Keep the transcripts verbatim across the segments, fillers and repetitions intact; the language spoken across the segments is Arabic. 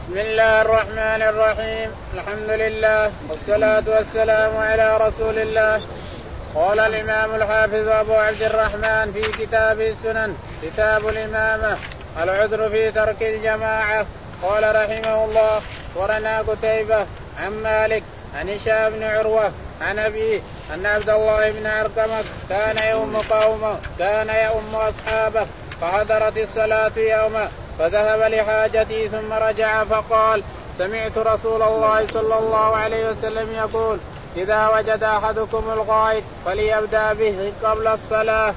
بسم الله الرحمن الرحيم. الحمد لله والصلاة والسلام على رسول الله. قال الإمام الحافظ أبو عبد الرحمن في كتابه السنن كتاب الإمامة العذر في ترك الجماعة. قال رحمه الله ورنا قتيبة عن مالك عن هشام بن عروة عن أبيه أن عبد الله بن أرقم كان يؤم قومه كان يؤم أصحابه فحضرت الصلاة يوما فذهب لحاجته ثم رجع فقال سمعت رسول الله صلى الله عليه وسلم يقول إذا وجد أحدكم الغائط فليبدأ به قبل الصلاة.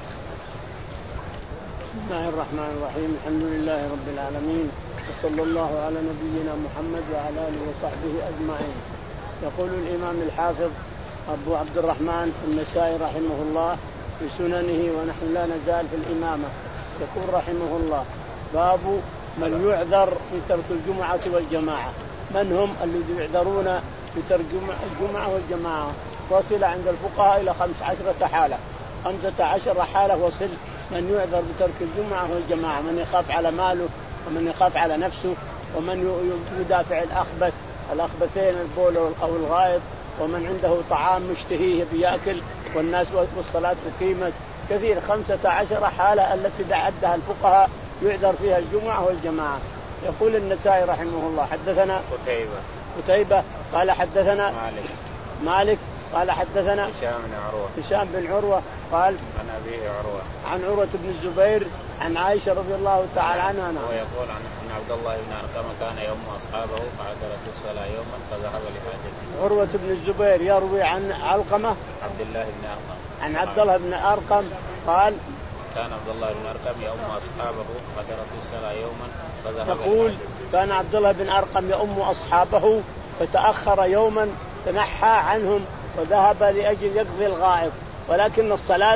بسم الله الرحمن الرحيم. الحمد لله رب العالمين وصلى الله على نبينا محمد وعلى آله وصحبه أجمعين. يقول الإمام الحافظ أبو عبد الرحمن النسائي رحمه الله في سننه ونحن لا نزال في الإمامة. يقول رحمه الله باب من يعذر في ترك الجمعة والجماعة. من هم الذين يعذرون في ترك الجمعة والجماعة؟ وصل عند الفقهاء إلى خمس عشرة حالة خمسة عشر حالة وصل من يعذر بترك الجمعة والجماعة: من يخاف على ماله، ومن يخاف على نفسه، ومن يدافع الأخبث الأخبثين البول أو الغائط، ومن عنده طعام مشتهيه بيأكل والناس والصلاة أقيمت. كثير خمسة عشر حالة التي عدها الفقهاء يعذر فيها الجمعة والجماعة. يقول النسائي رحمه الله حدثنا قتيبة قتيبة قال حدثنا مالك مالك قال حدثنا هشام بن عروة هشام بن عروة قال عن أبيه عروة عن عروة بن الزبير عن عائشة رضي الله تعالى عنها. ويقول أن عبد الله بن أرقم كان يوم أصحابه فحضرت الصلاة يوما فذهب لحاجته. عروة بن الزبير يروي عن علقمة عبد الله بن أرقم عن عبد الله بن أرقم قال كان عبد الله بن أرقم يوم أصحابه فحضرت الصلاة يوما فذهب يقول كان عبد الله بن أرقم يؤم أصحابه فتأخر يوما تنحى عنهم وذهب لأجل يقضي الغائط، ولكن الصلاة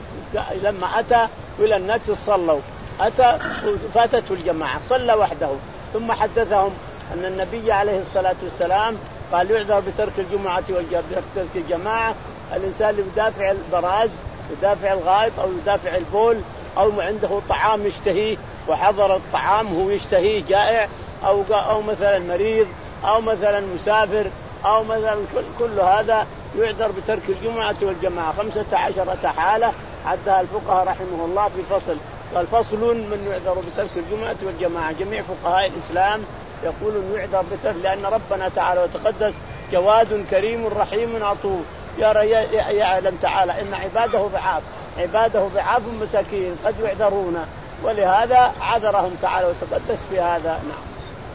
لما أتى إلى الناس صلوا أتى فاتته الجماعة صلى وحده. ثم حدثهم أن النبي عليه الصلاة والسلام قال يعذر بترك الجمعة وترك الجماعة الإنسان اللي يدافع البراز يدافع الغائط أو يدافع البول أو عنده طعام يشتهيه وحضر الطعام هو يشتهيه جائع أو أو مثلا مريض أو مثلا مسافر أو مثلا كل, كل هذا يعذر بترك الجمعة والجماعة. خمسة عشرة حالة عدها الفقهاء رحمه الله في فصل. قال فصل من يعذر بترك الجمعة والجماعة. جميع فقهاء الإسلام يقولون يعذر بترك، لأن ربنا تعالى وتقدس جواد كريم رحيم عطوف. يرى يعلم تعالى إن عباده ضعاف عباده ضعاف مساكين قد يعذرون، ولهذا عذرهم تعالى وتقدس في هذا. نعم.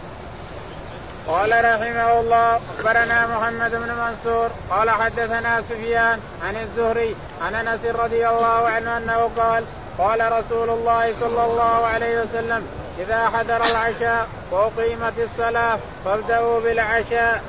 قال رحمه الله أخبرنا محمد بن منصور قال حدثنا سفيان عن الزهري عن أنس رضي الله عنه أنه قال قال رسول الله صلى الله عليه وسلم إذا حضر العشاء وأقيمت الصلاة فابدأوا بالعشاء.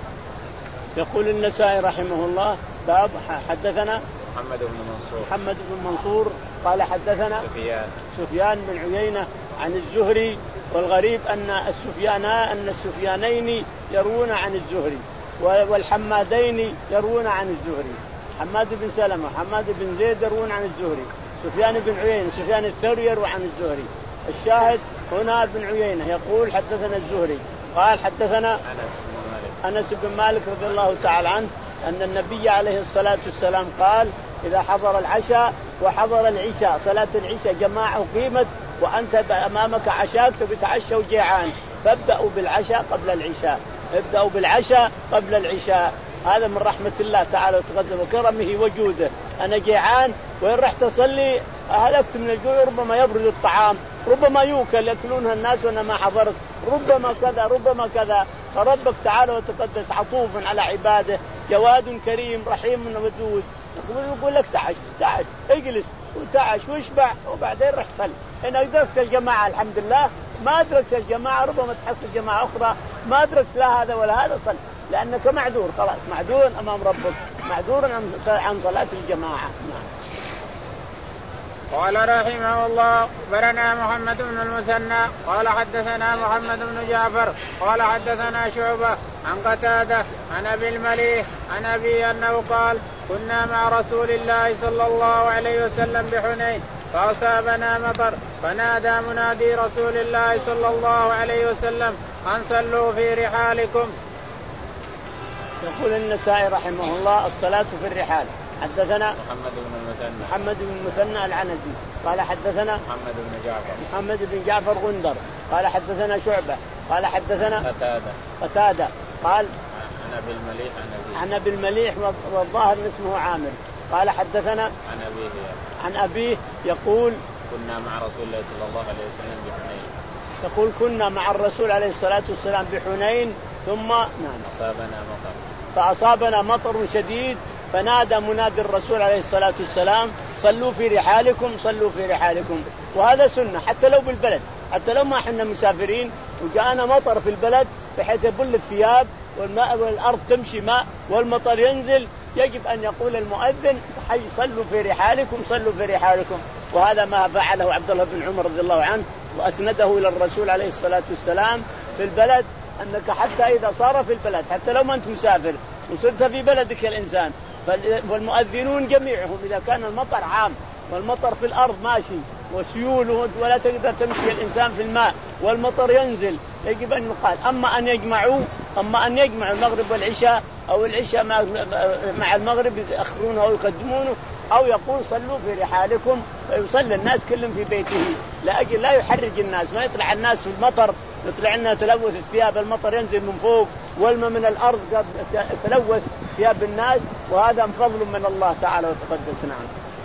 يقول النسائي رحمه الله باب حدثنا محمد بن منصور محمد بن منصور قال حدثنا سفيان سفيان بن عيينة عن الزهري. والغريب أن السفيانا أن السفيانين يروون عن الزهري والحمادين يروون عن الزهري. حماد بن سلمة وحماد بن زيد يروون عن الزهري. سفيان بن عيينة سفيان الثوري يروي عن الزهري. الشاهد هنا بن عيينة يقول حدثنا الزهري قال حدثنا أنس بن مالك أنس بن مالك رضي الله تعالى عنه أن النبي عليه الصلاة والسلام قال إذا حضر العشاء وحضر العشاء صلاة العشاء جماعة قيمت وأنت أمامك عشاء بتعشى وجيعان فابدأوا بالعشاء قبل العشاء ابدأوا بالعشاء قبل العشاء. هذا من رحمة الله تعالى وتقدم وكرمه وجوده. أنا جيعان وإن رحت أصلي هلكت من الجوع، ربما يبرد الطعام ربما يوكل يأكلونها الناس وأنا ما حضرت ربما كذا ربما كذا. فربك تعالى وتقدس عطوف على عباده جواد كريم رحيم ودود. يقول لك تعش تعش اجلس وتعش واشبع وبعدين رح صل. إن أدركت الجماعة الحمد لله، ما أدركت الجماعة ربما تحصل جماعة أخرى ما أدركت لا هذا ولا هذا صل، لأنك معذور خلاص معذور أمام ربك معذور عن صلاة الجماعة. قال رحمه الله أخبرنا محمد بن المثنى قال حدثنا محمد بن جعفر قال حدثنا شعبة عن قتادة عن أبي المليح عن أبي أنه قال كنا مع رسول الله صلى الله عليه وسلم بحنين فأصابنا مطر فنادى منادي رسول الله صلى الله عليه وسلم أن صلوا في رحالكم. يقول النسائي رحمه الله الصلاة في الرحال. حدثنا محمد بن المثنى محمد بن المثنى العنزي قال حدثنا محمد بن جعفر محمد بن جعفر غندر قال حدثنا شعبة قال حدثنا قتادة قتادة قال عن أبي المليح عن أبيه عن أبي المليح والظاهر اسمه عامر قال حدثنا عن أبيه عن أبيه يقول كنا مع رسول الله صلى الله عليه وسلم بحنين. يقول كنا مع الرسول عليه الصلاة والسلام بحنين ثم نعم أصابنا مطر فأصابنا مطر شديد فنادى منادي الرسول عليه الصلاة والسلام صلوا في رحالكم صلوا في رحالكم. وهذا سنة حتى لو بالبلد، حتى لو ما احنا مسافرين وجاءنا مطر في البلد بحيث يبل الثياب والماء والأرض تمشي ماء والمطر ينزل، يجب أن يقول المؤذن حي صلوا في رحالكم صلوا في رحالكم. وهذا ما فعله عبد الله بن عمر رضي الله عنه وأسنده إلى الرسول عليه الصلاة والسلام في البلد، أنك حتى إذا صار في البلد حتى لو ما أنت مسافر وصرت في بلدك الإنسان والمؤذنون جميعهم إذا كان المطر عام والمطر في الأرض ماشي وسيول ولا تقدر تمشي الإنسان في الماء والمطر ينزل، يجب أن يقال أما أن يجمعوا أما أن يجمعوا المغرب والعشاء أو العشاء مع المغرب يأخرونه أو يقدمونه، أو يقول صلوا في رحالكم ويصلي الناس كلهم في بيته لأجل لا يحرج الناس، ما يطلع الناس في المطر يطلع لنا تلوث الثياب، المطر ينزل من فوق والماء من الأرض تلوث ثياب الناس، وهذا فضل من الله تعالى وتقدس. نعم.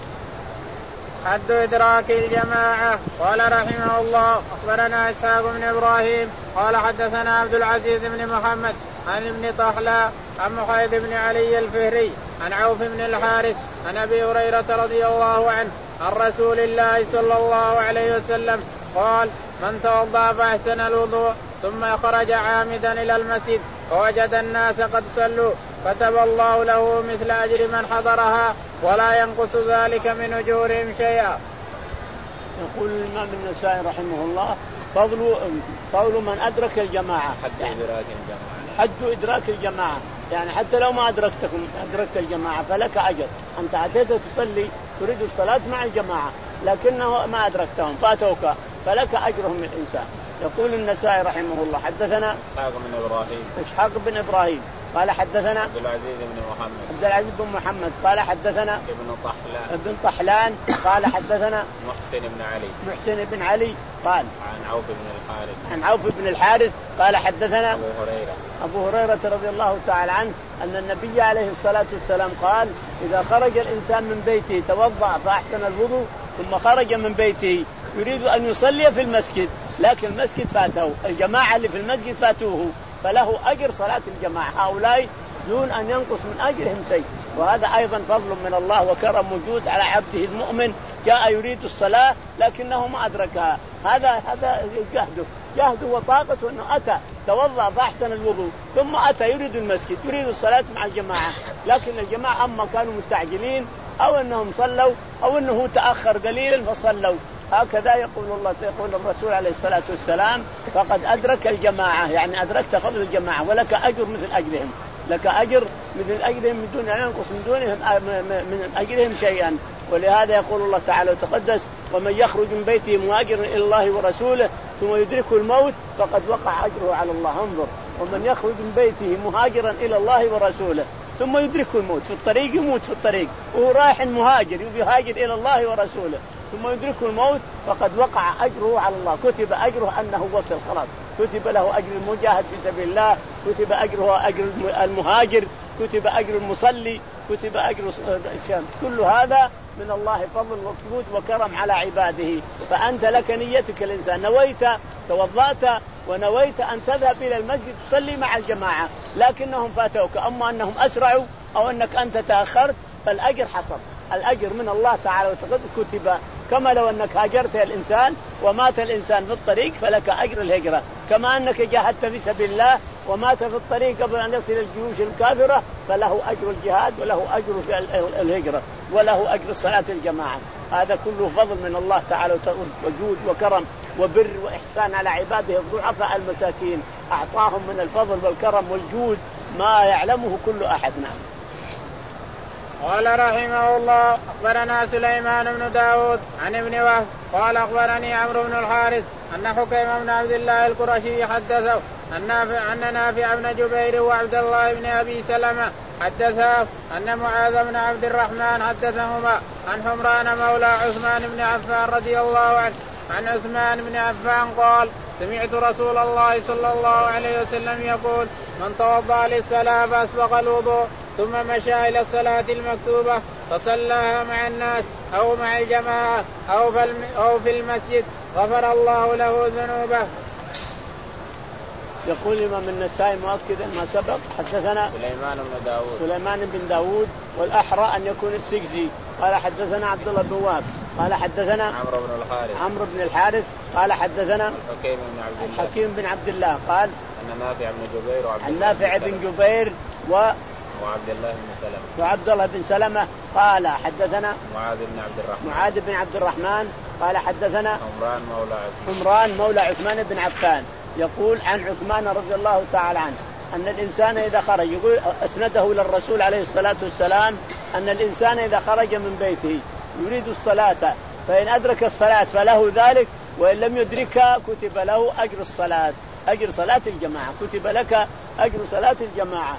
حد إدراك الجماعة. قال رحمه الله أخبرنا إسحاق بن إبراهيم قال حدثنا عبد العزيز بن محمد عن ابن طحلة عن محيد بن علي الفهري عن عوف بن الحارث عن أبي هريرة رضي الله عنه عن رسول الله صلى الله عليه وسلم قال من توضأ فأحسن الوضوء ثم خرج عامدا إلى المسجد فوجد الناس قد صلوا كتب الله له مثل أجر من حضرها ولا ينقص ذلك من أجورهم شيئا. يقول الإمام النسائي رحمه الله فضل فضل من أدرك الجماعة. حد إدراك الجماعة حد إدراك الجماعة يعني حتى لو ما أدركتكم أدركت الجماعة فلك أجر. أنت أتيت تصلي تريد الصلاة مع الجماعة لكنه ما أدركتهم فاتوك فلك أجرهم الإنسان. يقول النسائي رحمه الله حدثنا إسحاق بن إبراهيم إسحاق بن إبراهيم قال حدثنا عبد العزيز بن محمد عبد العزيز بن محمد قال حدثنا ابن طحلان ابن طحلان قال حدثنا محسن بن علي محسن بن علي قال عن عوف بن الحارث عن عوف بن الحارث قال حدثنا أبو هريرة أبو هريرة رضي الله تعالى عنه أن النبي عليه الصلاة والسلام قال إذا خرج الإنسان من بيته توضأ فأحسن الوضوء ثم خرج من بيته يريد أن يصلي في المسجد لكن المسجد فاته الجماعة اللي في المسجد فاتوه فله أجر صلاة الجماعة، هؤلاء دون أن ينقص من أجرهم شيء. وهذا أيضا فضل من الله وكرم موجود على عبده المؤمن جاء يريد الصلاة لكنه ما أدركها، هذا هذا جهده جهده وطاقته أنه أتى توضأ فأحسن الوضوء ثم أتى يريد المسجد يريد الصلاة مع الجماعة، لكن الجماعة أما كانوا مستعجلين أو أنهم صلوا أو أنه تأخر قليلا فصلوا. هكذا يقول الله يقول الرسول عليه الصلاة والسلام فقد أدرك الجماعة يعني أدركت فضل الجماعة ولك أجر مثل أجرهم، لك أجر مثل أجرهم من دون أن ينقص من دونهم من أجرهم شيئا. ولهذا يقول الله تعالى وتقدس ومن يخرج من بيته مهاجرا إلى الله ورسوله ثم يدركه الموت فقد وقع أجره على الله. انظر ومن يخرج من بيته مهاجرا إلى الله ورسوله ثم يدركه الموت في الطريق يموت في الطريق وهو رايح مهاجر يهاجر إلى الله ورسوله ثم يدركه الموت فقد وقع أجره على الله، كتب أجره أنه وصل خلاص، كتب له أجر المجاهد في سبيل الله، كتب أجره أجر المهاجر، كتب أجر المصلي، كتب أجر الشام. كل هذا من الله فضل وجود وكرم على عباده. فأنت لك نيتك الإنسان نويت توضأت ونويت أن تذهب إلى المسجد تصلي مع الجماعة لكنهم فاتوك، أما أنهم أسرعوا أو أنك أنت تأخرت فالأجر حصل، الأجر من الله تعالى وتقدس كتب كما لو أنك هاجرت الإنسان ومات الإنسان في الطريق فلك أجر الهجرة، كما أنك جاهدت في سبيل الله ومات في الطريق قبل أن يصل الجيوش الكافرة فله أجر الجهاد وله أجر في الهجرة وله أجر صلاة الجماعة. هذا كله فضل من الله تعالى وجود وكرم وبر وإحسان على عباده الضعفاء المساكين، أعطاهم من الفضل والكرم والجود ما يعلمه كل أحد. نعم. قال رحمه الله أخبرنا سليمان بن داود عن ابن وهب قال أخبرني عمرو بن الحارث أن حكيم بن عبد الله القرشي حدثه النافع أن نافع بن جبير وعبد الله بن أبي سلمة حدثا أن معاذ بن عبد الرحمن حدثهما عن حمران مولى عثمان بن عفان رضي الله عنه عن عثمان بن عفان قال سمعت رسول الله صلى الله عليه وسلم يقول من توضأ للصلاة فأسبغ الوضوء ثم مشى إلى الصلاة المكتوبة فصلاها مع الناس أو مع الجماعة أو في المسجد غفر الله له ذنوبه. يقول الإمام النسائي مؤكدا ما سبق حدثنا سليمان بن داود سليمان بن داود والأحرى أن يكون السجزي قال حدثنا عبد الله بن وهب قال حدثنا عمرو بن الحارث عمرو بن الحارث قال حدثنا حكيم بن عبد الله حكيم بن عبد الله قال أن نافع بن جبير وعبد الله نافع بن جبير و وعبد الله بن سلمة وعبد الله بن سلمة قال حدثنا معاذ بن عبد الرحمن معاذ بن عبد الرحمن قال حدثنا عمران مولى عثمان عمران مولى عثمان بن عفان يقول عن عثمان رضي الله تعالى عنه أن الإنسان إذا خرج يقول أسنده إلى الرسول عليه الصلاة والسلام أن الإنسان إذا خرج من بيته يريد الصلاة فإن أدرك الصلاة فله ذلك وإن لم يدركها كتب له أجر الصلاة أجر صلاة الجماعة كتب لك أجر صلاة الجماعة.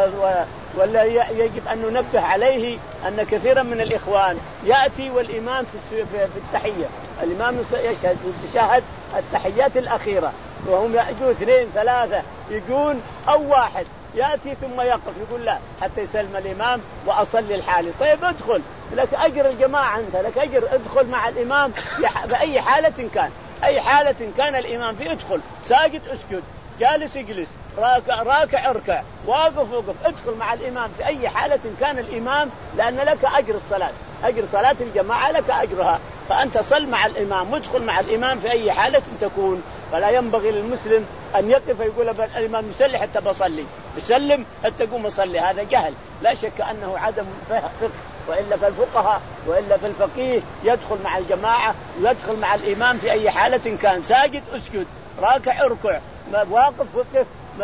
ولا يجب أن ننبه عليه أن كثيرا من الإخوان يأتي والإمام في التحية الإمام يشهد يتشهد التحيات الأخيرة وهم يأتوا اثنين ثلاثة يجون أو واحد يأتي ثم يقف يقول لا حتى يسلم الإمام وأصلي الحالي. طيب ادخل لك أجر الجماعة أنت لك أجر ادخل مع الإمام بأي حالة كان أي حالة كان الإمام في ادخل ساجد اسجد جالس اجلس راكع راكع اركع واقف وقف ادخل مع الإمام في أي حالة كان الإمام لأن لك أجر الصلاة أجر صلاة الجماعة لك أجرها فأنت صل مع الإمام وادخل مع الإمام في أي حالة تكون. فلا ينبغي للمسلم أن يقف يقول الإمام يصلي حتى بصلي يسلم حتى قوم أصلي هذا جهل لا شك أنه عدم فقه وإلا فالفقهاء وإلا فالفقيه يدخل مع الجماعة ويدخل مع الإمام في أي حالة كان ساجد اسجد راكع اركع واقف وقف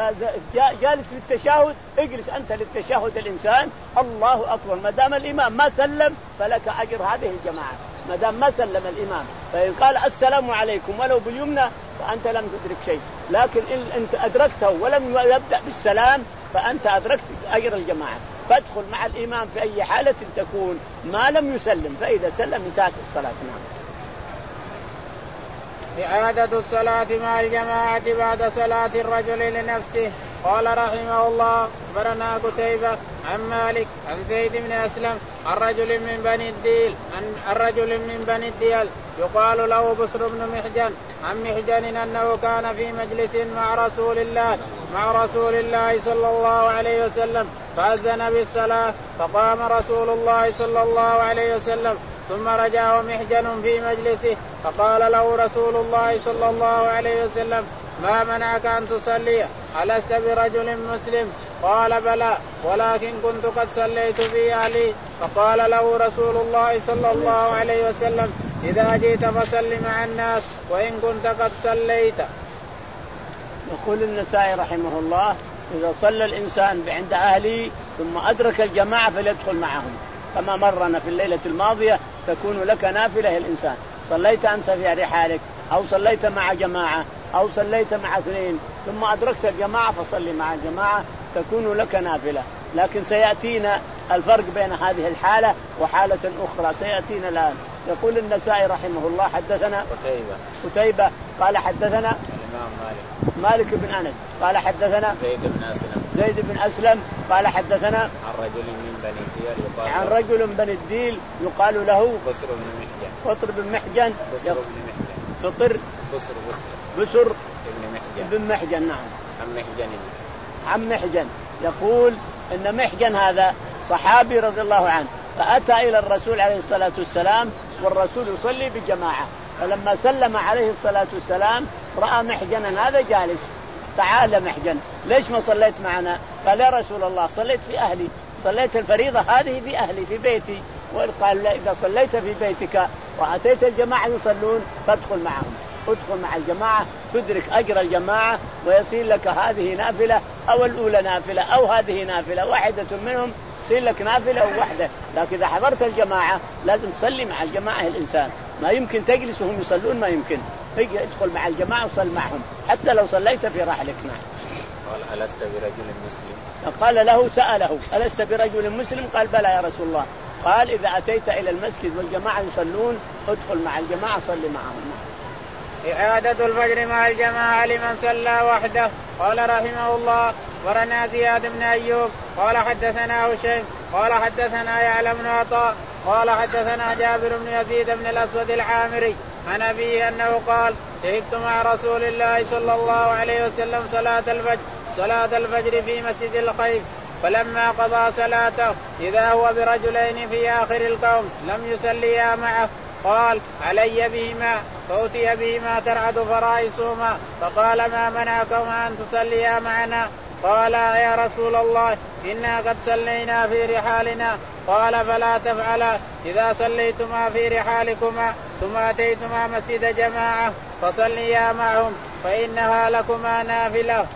جالس للتشهد اجلس أنت للتشهد الإنسان الله أكبر ما دام الإمام ما سلم فلك أجر هذه الجماعة ما دام ما سلم الإمام فإن قال السلام عليكم ولو باليمنى فأنت لم تدرك شيء لكن إن أنت أدركته ولم يبدأ بالسلام فأنت أدركت أجر الجماعة فادخل مع الإمام في أي حالة تكون ما لم يسلم فإذا سلم انتهت الصلاة. نعم. إعادة الصلاة مع الجماعة بعد صلاة الرجل لنفسه. قال رحمه الله أخبرنا قتيبة عن مالك عن زيد بن أسلم عن رجل من بني الديل عن رجل من بني الديل يقال له بصر بن محجن عن محجن أنه كان في مجلس مع رسول الله مع رسول الله صلى الله عليه وسلم فأذن بالصلاة فقام رسول الله صلى الله عليه وسلم ثم رجع ومحجن في مجلسه فقال له رسول الله صلى الله عليه وسلم ما منعك أن تصلي ألست برجل مسلم؟ قال بلى ولكن كنت قد صليت في أهلي. فقال له رسول الله صلى الله عليه وسلم إذا جئت فصل مع الناس وإن كنت قد صليت. يقول النسائي رحمه الله إذا صلى الإنسان عند أهله ثم أدرك الجماعة فليدخل معهم كما مرنا في الليلة الماضية تكون لك نافلة الإنسان صليت أنت في رحالك أو صليت مع جماعة أو صليت مع اثنين ثم أدركت الجماعة فصلي مع الجماعة تكون لك نافلة. لكن سيأتينا الفرق بين هذه الحالة وحالة أخرى سيأتينا الآن. يقول النسائي رحمه الله حدثنا قتيبة قتيبة قال حدثنا الإمام مالك مالك بن أنس قال حدثنا زيد بن أسلم زيد بن أسلم قال حدثنا عن رجل من بني الديل يقال عن رجل من بني الديل يقال له بصر بن محجن فطر بن محجن بصر بن محجن فطر بصر بصر بصر ابن محجن بن محجن. نعم. عن محجن عن محجن يقول إن محجن هذا صحابي رضي الله عنه فأتى إلى الرسول عليه الصلاة والسلام والرسول يصلي بجماعة فلما سلم عليه الصلاة والسلام رأى محجنا هذا جالس تعال محجن ليش ما صليت معنا؟ قال يا رسول الله صليت في أهلي صليت الفريضة هذه في أهلي في بيتي. وقال إذا صليت في بيتك وأتيت الجماعة يصلون فادخل معهم ادخل مع الجماعة تدرك أجر الجماعة ويصير لك هذه نافلة أو الأولى نافلة أو هذه نافلة واحدة منهم يصير لك نافلة أو واحدة. لكن إذا حضرت الجماعة لازم تصلي مع الجماعة الإنسان ما يمكن تجلس وهم يصلون ما يمكن هي ادخل مع الجماعة وصل معهم حتى لو صليت في رحلك. نعم. قال ألست برجل مسلم؟ قال له سأله ألست برجل مسلم؟ قال بلى يا رسول الله. قال إذا أتيت إلى المسجد والجماعة يصلون ادخل مع الجماعة صل معهم. إعادة الفجر مع الجماعة لمن صلى وحده. قال رحمه الله ورنا زياد بن أيوب قال حدثنا هشيم قال حدثنا يعلى بن عطاء قال حدثنا جابر بن يزيد بن الأسود العامري عن أبيه أنه قال شهدت مع رسول الله صلى الله عليه وسلم صلاة الفجر صلاة الفجر في مسجد الخيف فلما قضى صلاته إذا هو برجلين في آخر القوم لم يصليا معه قال علي بهما فأتي بهما ترعد فرائصهما فقال ما منعكما أن تصليا معنا؟ قال يا رسول الله إنا قد صلينا في رحالنا. قال فلا تفعلا إذا صليتما في رحالكما ثم أتيتما مسجد جماعة فصليا معهم فإنها لكما نافلة.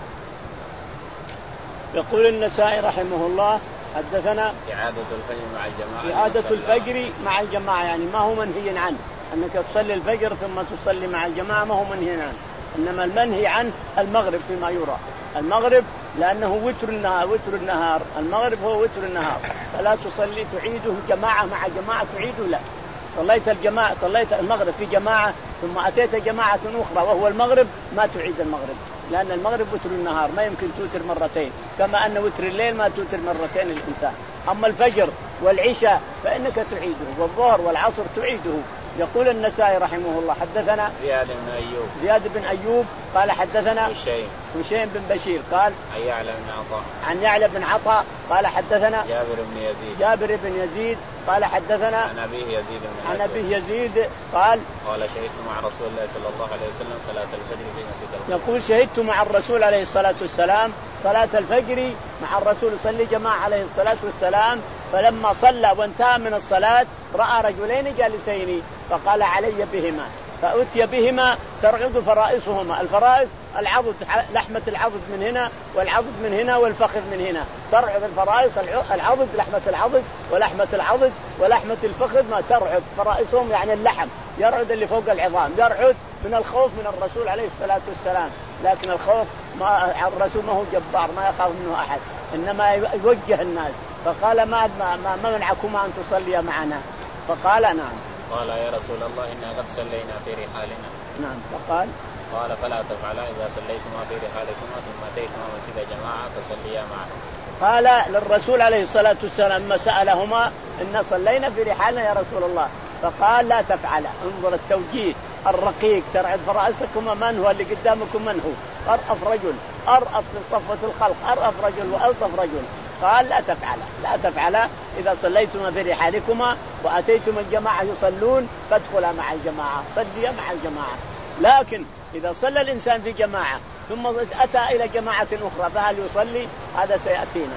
يقول النسائي رحمه الله حدثنا إعادة الفجر مع الجماعة إعادة الفجر مع الجماعة يعني ما هو منهي عنه أنك تصلي الفجر ثم تصلي مع الجماعة ما هو منهي عنه، إنما المنهي عنه المغرب فيما يرى المغرب لأنه وتر النهار وتر النهار المغرب هو وتر النهار فلا تصلي تعيده جماعة مع جماعة تعيده لا. صليت الجماعة صليت المغرب في جماعة ثم أتيت جماعة أخرى وهو المغرب ما تعيد المغرب لأن المغرب وتر النهار ما يمكن توتر مرتين كما أن وتر الليل ما توتر مرتين الإنسان. أما الفجر والعشاء فإنك تعيده والظهر والعصر تعيده. يقول النسائي رحمه الله حدثنا زياد بن أيوب زياد بن أيوب قال حدثنا هشيم هشيم بن بشير قال عن يعلى بن عطاء عن يعلى بن عطاء قال حدثنا جابر بن يزيد جابر بن يزيد قال حدثنا عن أبيه يزيد بن عن أبيه يزيد قال قال شهدت مع رسول الله صلى الله عليه وسلم صلاة الفجر في مسجد الخيف. يقول شهدت مع الرسول عليه الصلاة والسلام صلاة الفجر مع الرسول صلى جماعة عليه الصلاة والسلام فلما صلى وانتهى من الصلاة رأى رجلين جالسين فقال علي بهما فأتي بهما ترعد فرائصهما. الفرائص العضد لحمة العضد من هنا والعضد من هنا والفخذ من هنا ترعد الفرائص العضد لحمة العضد ولحمة العضد ولحمة الفخذ ما ترعد فرائصهم يعني اللحم يرعد اللي فوق العظام يرعد من الخوف من الرسول عليه الصلاة والسلام. لكن الخوف ما الرسول ما هو جبار ما يخاف منه أحد إنما يوجه الناس. فقال ما ما, ما منعكما أن تصلي معنا؟ فقال نعم. قال يا رسول الله إنا قد صلينا في رحالنا. نعم. فقال قال فلا تفعلا إذا صليتما في رحالكما ثم أتيتما مسجد جماعة فصليا معنا. قال للرسول عليه الصلاة والسلام ما سألهما إن صلينا في رحالنا يا رسول الله فقال لا تفعل. انظر التوجيه الرقيق ترعد فرائسكما من هو اللي قدامكم من هو أرأف رجل أرأف من صفوة الخلق أرأف رجل وألطف رجل. قال لا تفعل لا تفعل إذا صليتما في رحالكما وأتيتم الجماعة يصلون فادخلا مع الجماعة صليا مع الجماعة. لكن إذا صلى الإنسان في جماعة ثم أتى إلى جماعة أخرى فهل يصلي؟ هذا سيأتينا.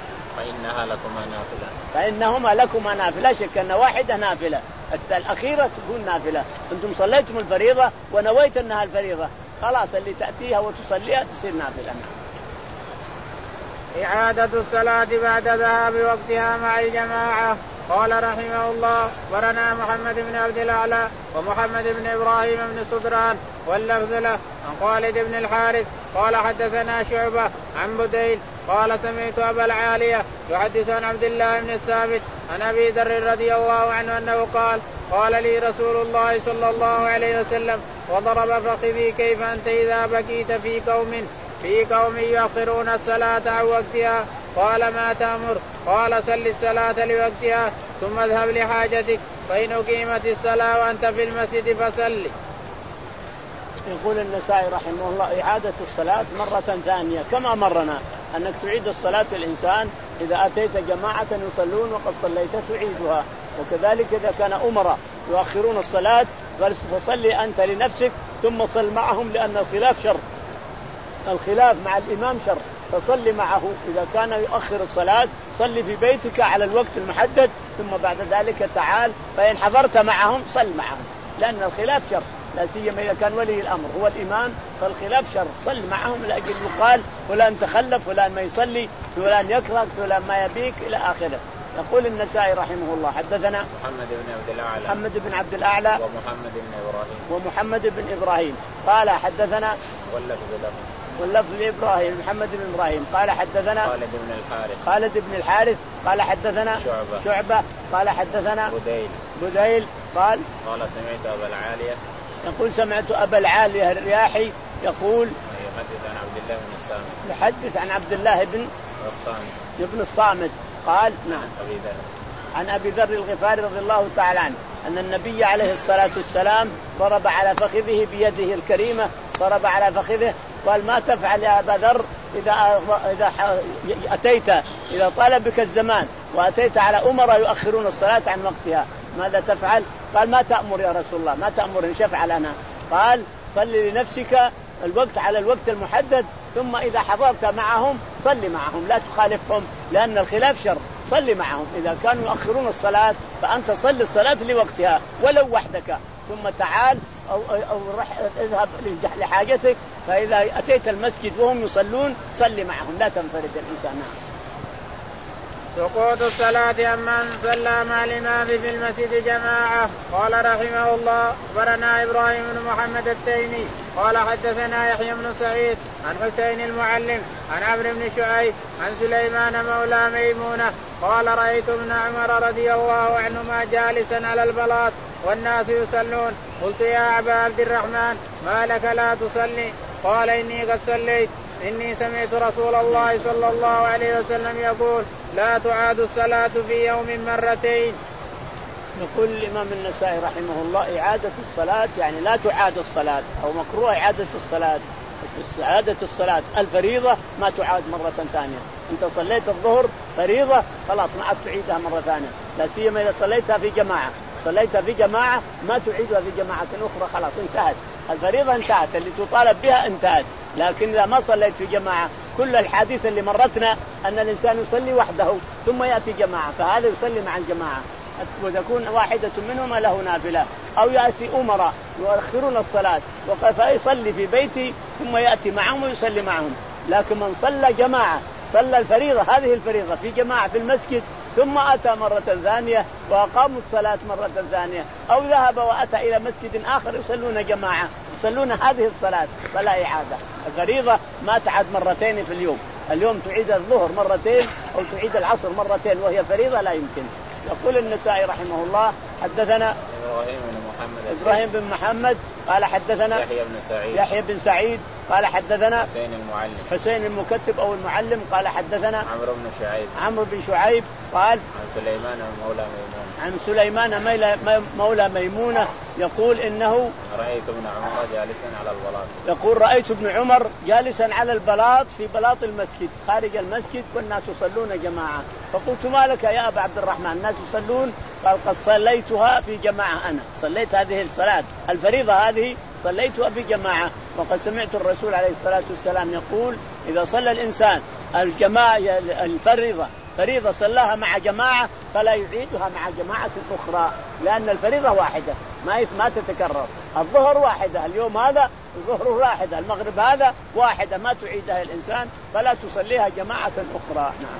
فإنها لكما نافلة فإنهما لكما نافلة لا شك أن واحدة نافلة الأخيرة تكون نافلة. أنتم صليتم الفريضة ونويت أنها الفريضة خلاص اللي تأتيها وتصليها تصير نافلة. إعادة الصلاة بعد ذهاب وقتها مع الجماعة. قال رحمه الله ورنا محمد بن عبد الأعلى ومحمد بن إبراهيم بن صدران واللفظ له عن خالد بن الحارث قال حدثنا شعبة عن بديل قال سمعت أبا العالية يحدث عن عبد الله بن الثابت عن أبي ذر رضي الله عنه أنه قال قال لي رسول الله صلى الله عليه وسلم وضرب فخذي كيف أنت إذا بكيت في قوم في قوم يؤخرون الصلاة عن وقتها؟ قال ما تأمر؟ قال صل الصلاة لوقتها ثم اذهب لحاجتك فإن أقيمت الصلاة وأنت في المسجد فصل. يقول النسائي رحمه الله إعادة الصلاة مرة ثانية كما مرنا أنك تعيد الصلاة الإنسان إذا أتيت جماعة يصلون وقد صليت تعيدها. وكذلك إذا كان أمراء يؤخرون الصلاة فصلي أنت لنفسك ثم صل معهم لأن الخلاف شر الخلاف مع الإمام شر فصلي معه. إذا كان يؤخر الصلاة صلي في بيتك على الوقت المحدد ثم بعد ذلك تعال فإن حضرت معهم صل معهم لأن الخلاف شر لا سيما إذا كان ولي الأمر هو الإمام فالخلاف شر. صل معهم لأجل يقال فلان تخلف فلان ما يصلي فلان يكره فلان ما يبيك إلى آخره. يقول النسائي رحمه الله حدثنا محمد بن عبد الأعلى محمد بن عبد الأعلى ومحمد بن إبراهيم ومحمد بن إبراهيم قال حدثنا واللفظ له واللفظ لإبراهيم محمد بن إبراهيم قال حدثنا خالد بن الحارث خالد بن الحارث قال حدثنا شعبة شعبة قال حدثنا بديل بديل قال قال سمعت أبا العالية يقول سمعت أبا العالية الرياحي يقول يحدث عن عبد الله بن الصامت يحدث عن عبد الله بن الصامت ابن الصامت قال نعم أبي ذر عن أبي ذر الغفاري رضي الله تعالى عنه أن النبي عليه الصلاة والسلام ضرب على فخذه بيده الكريمة ضرب على فخذه قال ما تفعل يا أبا ذر إذا إذا أتيت إذا طال بك الزمان وأتيت على أمراء يؤخرون الصلاة عن وقتها ماذا تفعل؟ قال ما تأمر يا رسول الله ما تأمر إن شفعل أنا قال صل لنفسك الوقت على الوقت المحدد ثم إذا حضرت معهم صل معهم لا تخالفهم لأن الخلاف شر صل معهم إذا كانوا يؤخرون الصلاة فأنت صل الصلاة لوقتها ولو وحدك ثم تعال أو, أو رح اذهب لحاجتك فإذا أتيت المسجد وهم يصلون صل معهم لا تنفرد الإنسان. سقوط الصلاة عمن صلى مع الإمام في المسجد جماعة. قال رحمه الله أخبرنا إبراهيم بن محمد التيمي قال حدثنا يحيى بن سعيد عن حسين المعلم عن عمرو بن شعيب عن سليمان مولى ميمونة قال رأيت ابن عمر رضي الله عنهما جالسا على البلاط والناس يصلون قلت يا أبا عبد الرحمن ما لك لا تصلي؟ قال إني قد صليت إني سمعت رسول الله صلى الله عليه وسلم يقول لا تعاد الصلاة في يوم مرتين. يقول الإمام النسائي رحمه الله إعادة الصلاة يعني لا تعاد الصلاة أو مكروه إعادة الصلاة. إعادة الصلاة الفريضة ما تعاد مرة ثانية. أنت صليت الظهر فريضة خلاص ما عاد تعيدها مرة ثانية لا سيما إذا صليتها في جماعة صليتها في جماعة ما تعيدها في جماعة أخرى خلاص انتهت الفريضة انتهت اللي تطالب بها انتهت. لكن إذا ما صليت في جماعة كل الحديث اللي مرتنا أن الإنسان يصلي وحده ثم يأتي جماعة فهذا يصلي مع الجماعة وتكون واحدة منهما له نافلة أو يأتي أمراء يؤخرون الصلاة فيصلي في بيته ثم يأتي معهم ويصلي معهم. لكن من صلى جماعة صلى الفريضة هذه الفريضة في جماعة في المسجد ثم أتى مرة ثانية وأقاموا الصلاة مرة ثانية أو ذهب وأتى إلى مسجد آخر يصلون جماعة يصلون هذه الصلاة فلا إعادة. الفريضة ما تعاد مرتين في اليوم اليوم تعيد الظهر مرتين أو تعيد العصر مرتين وهي فريضة لا يمكن. يقول النسائي رحمه الله حدثنا إبراهيم بن محمد إبراهيم بن محمد قال حدثنا يحيى بن سعيد يحيى بن سعيد قال حدثنا حسين المعلم حسين المكتب أو المعلم قال حدثنا عمرو بن شعيب عمرو بن شعيب قال عن سليمان مولى ميمونة عن سليمان مولى ميمونة يقول إنه رأيت ابن عمر جالسا على البلاط يقول رأيت ابن عمر جالسا على البلاط في بلاط المسجد خارج المسجد والناس يصلون جماعة فقلت ما لك يا أبا عبد الرحمن الناس يصلون؟ قال قد صليتها في جماعة أنا صليت هذه الصلاة الفريضة هذه صليتها في جماعة وقد سمعت الرسول عليه الصلاة والسلام يقول إذا صلى الإنسان الجماعة الفريضة فريضة صلاها مع جماعة فلا يعيدها مع جماعة أخرى لأن الفريضة واحدة ما ما تتكرر. الظهر واحدة اليوم هذا الظهر واحدة المغرب هذا واحدة ما تعيدها الإنسان فلا تصليها جماعة أخرى. نعم.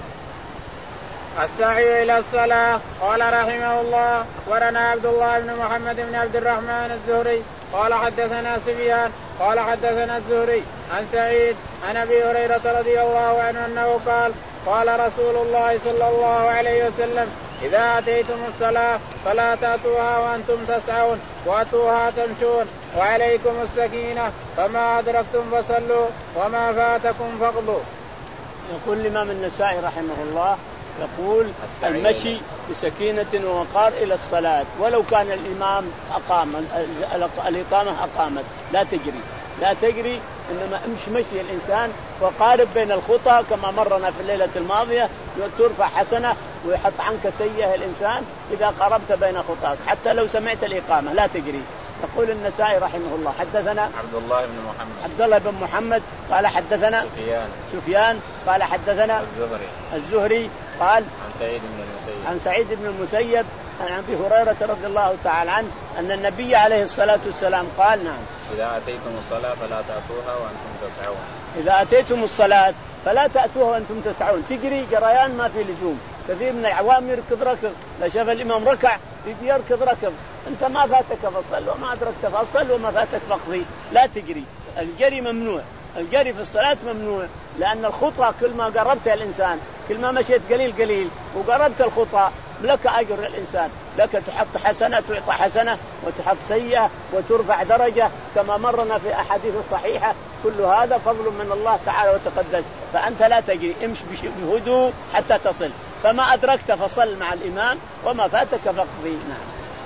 السعي إلى الصلاة. قال رحمه الله ورنا عبد الله بن محمد بن عبد الرحمن الزهري قال حدثنا سفيان قال حدثنا الزهري عن سعيد عن أبي هريرة رضي الله عنه أنه قال قال رسول الله صلى الله عليه وسلم إذا أتيتم الصلاة فلا تأتوها وأنتم تسعون وأتوها تمشون وعليكم السكينة فما أدركتم فصلوا وما فاتكم فاقضوا. يقول الإمام النسائي رحمه الله يقول المشي بسكينة ووقار إلى الصلاة ولو كان الإمام أقام الإقامة أقامت لا تجري لا تجري إنما امشي مشي الإنسان وقارب بين الخطى كما مرنا في الليلة الماضية ترفع حسنة ويحط عنك سيئة الإنسان إذا قربت بين خطاك حتى لو سمعت الإقامة لا تجري. يقول النسائي رحمه الله حدثنا عبد الله بن محمد عبد الله بن محمد قال حدثنا سفيان سفيان قال حدثنا الزهري الزهري قال عن سعيد بن المسيب عن سعيد بن المسيب عن أبي هريرة رضي الله تعالى عنه أن النبي عليه الصلاة والسلام قال نعم إذا أتيتم الصلاة فلا تأتوها وأنتم تسعون إذا أتيتم الصلاة فلا تأتوها وأنتم تسعون تجري جريان ما في لزوم كثير من العوام يركض ركض، لا شاف الإمام ركع يجي يركض ركض. أنت ما فاتك فصل وما أدركت فصل وما فاتك فقضي. لا تجري، الجري ممنوع، الجري في الصلاة ممنوع، لأن الخطى كل ما قربت الإنسان كل ما مشيت قليل قليل وقربت الخطى لك أجر الإنسان، لك تحط حسنة تعطى حسنة وتحط سيئة وترفع درجة كما مرنا في أحاديث الصحيحة. كل هذا فضل من الله تعالى وتقدس. فأنت لا تجري، امشي بهدوء حتى تصل، فما أدركت فصل مع الإمام وما فاتك فاقضي. نعم.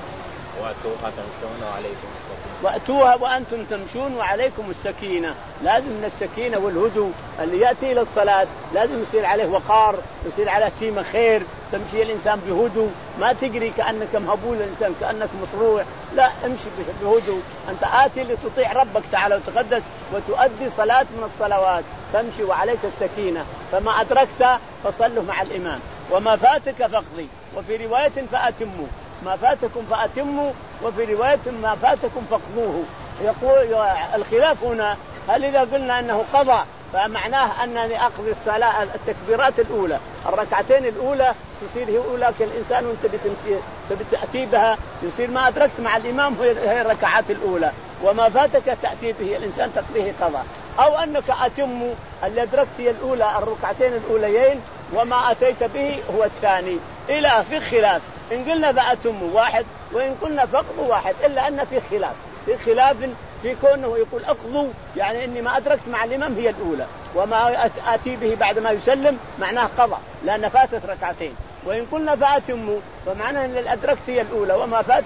وأتوها تمشون وعليكم السكينة. وأتوها وأنتم تمشون وعليكم السكينة. لازم من السكينة والهدوء اللي يأتي إلى الصلاة لازم يصير عليه وقار، يصير على سيمة خير، تمشي الإنسان بهدوء، ما تجري كأنك مهبول الإنسان كأنك مطروع، لا امشي بهدوء. أنت آتي لتطيع ربك تعالى وتقدس وتؤدي صلاة من الصلوات، تمشي وعليك السكينة. فما أدركت فصله مع الإمام وما فاتك فاقضي. وفي رواية فأتموا، ما فاتكم فأتموا، وفي رواية ما فاتكم فاقضوه. يقول الخلاف هنا هل إذا قلنا أنه قضى فمعناه أنني أقضي الصلاة التكبيرات الأولى الركعتين الأولى تصير هي أولى كالإنسان وأنت بتمشي بتأتي بها، يصير ما أدركت مع الإمام هي الركعات الأولى وما فاتك تأتي به الإنسان تقضيه قضى. أو أنك أتم اللي أدركت هي الأولى الركعتين الأوليين وما أتيت به هو الثاني. إلى في خلاف، إن قلنا فأتم واحد وإن قلنا فاقضوا واحد، إلا أن في خلاف في خلاف في كونه يقول أقضوا يعني إني ما أدركت مع الإمام هي الأولى وما أتي به بعد ما يسلم معناه قضى لأن فاتت ركعتين. وإن قلنا فأتموا فمعناه أن الأدركت هي الأولى وما فات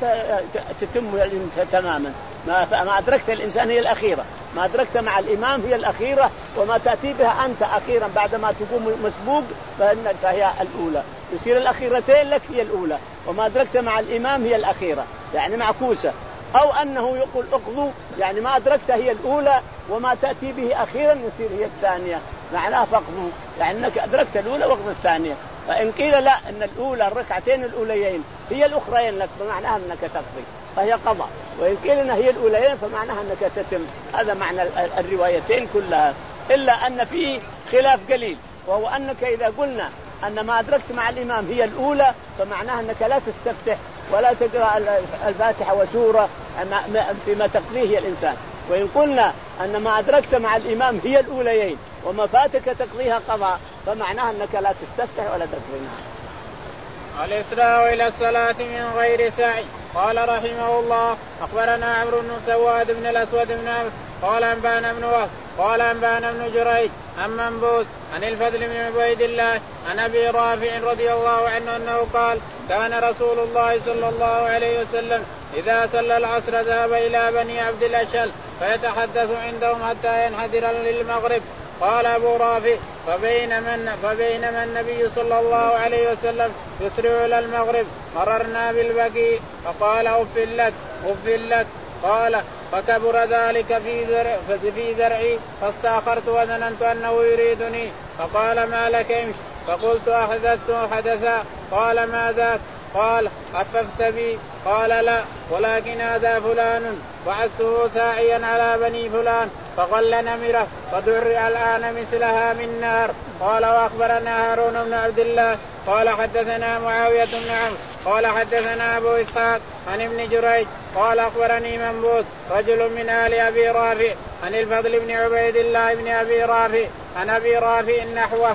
تتم تماما. ما ما أدركت الإنسان هي الأخيرة، ما أدركت مع الإمام هي الأخيرة، وما تأتي بها أنت أخيرا بعد ما تقوم مسبوق فهي الأولى. يصير الأخيرتين لك هي الأولى وما أدركت مع الإمام هي الأخيرة، يعني معكوسة. أو أنه يقول اقضوا يعني ما أدركت هي الأولى وما تأتي به أخيرا يصير هي الثانية، معناه فاقضوا يعني أنك أدركت الأولى واقض الثانية. فإن قيل لا أن الأولى الركعتين الأوليين هي الأخرين لك فمعناها أنك تقضي فهي قضاء، وإن قيل أنها هي الأوليين فمعناها أنك تتم. هذا معنى الروايتين كلها، إلا أن فيه خلاف قليل، وهو أنك إذا قلنا أن ما أدركت مع الإمام هي الأولى فمعناها أنك لا تستفتح ولا تقرأ الفاتحة وسورة فيما تقضيه الإنسان. وإن قلنا أن ما أدركت مع الإمام هي الأوليين وما فاتك تقضيها قضاء فمعناها أنك لا تستفتح ولا تقضيها. الإسراء إلى الصلاة من غير سعي. قال رحمه الله أخبرنا عمرو بن سواد بن الأسود بن عمرو قال أنبانا بن وهب قال أنبانا بن جريج عن منبوذ عن الفضل بن عبيد الله عن أبي رافع رضي الله عنه أنه قال كان رسول الله صلى الله عليه وسلم إذا صلى العصر ذهب إلى بني عبد الأشهل فيتحدث عندهم حتى ينحدر للمغرب. قال أبو رافع فبينما, فبينما النبي صلى الله عليه وسلم يسرع إلى المغرب مررنا بالبقيع فقال أف لك أف لك قال فكبر ذلك في ذرع في ذرعي فاستأخرت وظننت أنه يريدني فقال ما لك امش فقلت أحدثت حدثا قال ما ذاك قال خففت بي قال لا ولكن هذا فلان بعثته ساعيا على بني فلان فغل نمره فدرع الآن مثلها من نار. قال وأخبرنا هارون بن عبد الله قال حدثنا معاوية بن عمرو قال حدثنا أبو إسحاق عن ابن جريج قال أخبرني منبوذ رجل من آل أبي رافع عن الفضل بن عبيد الله بن أبي رافع عن أبي رافع نحوه.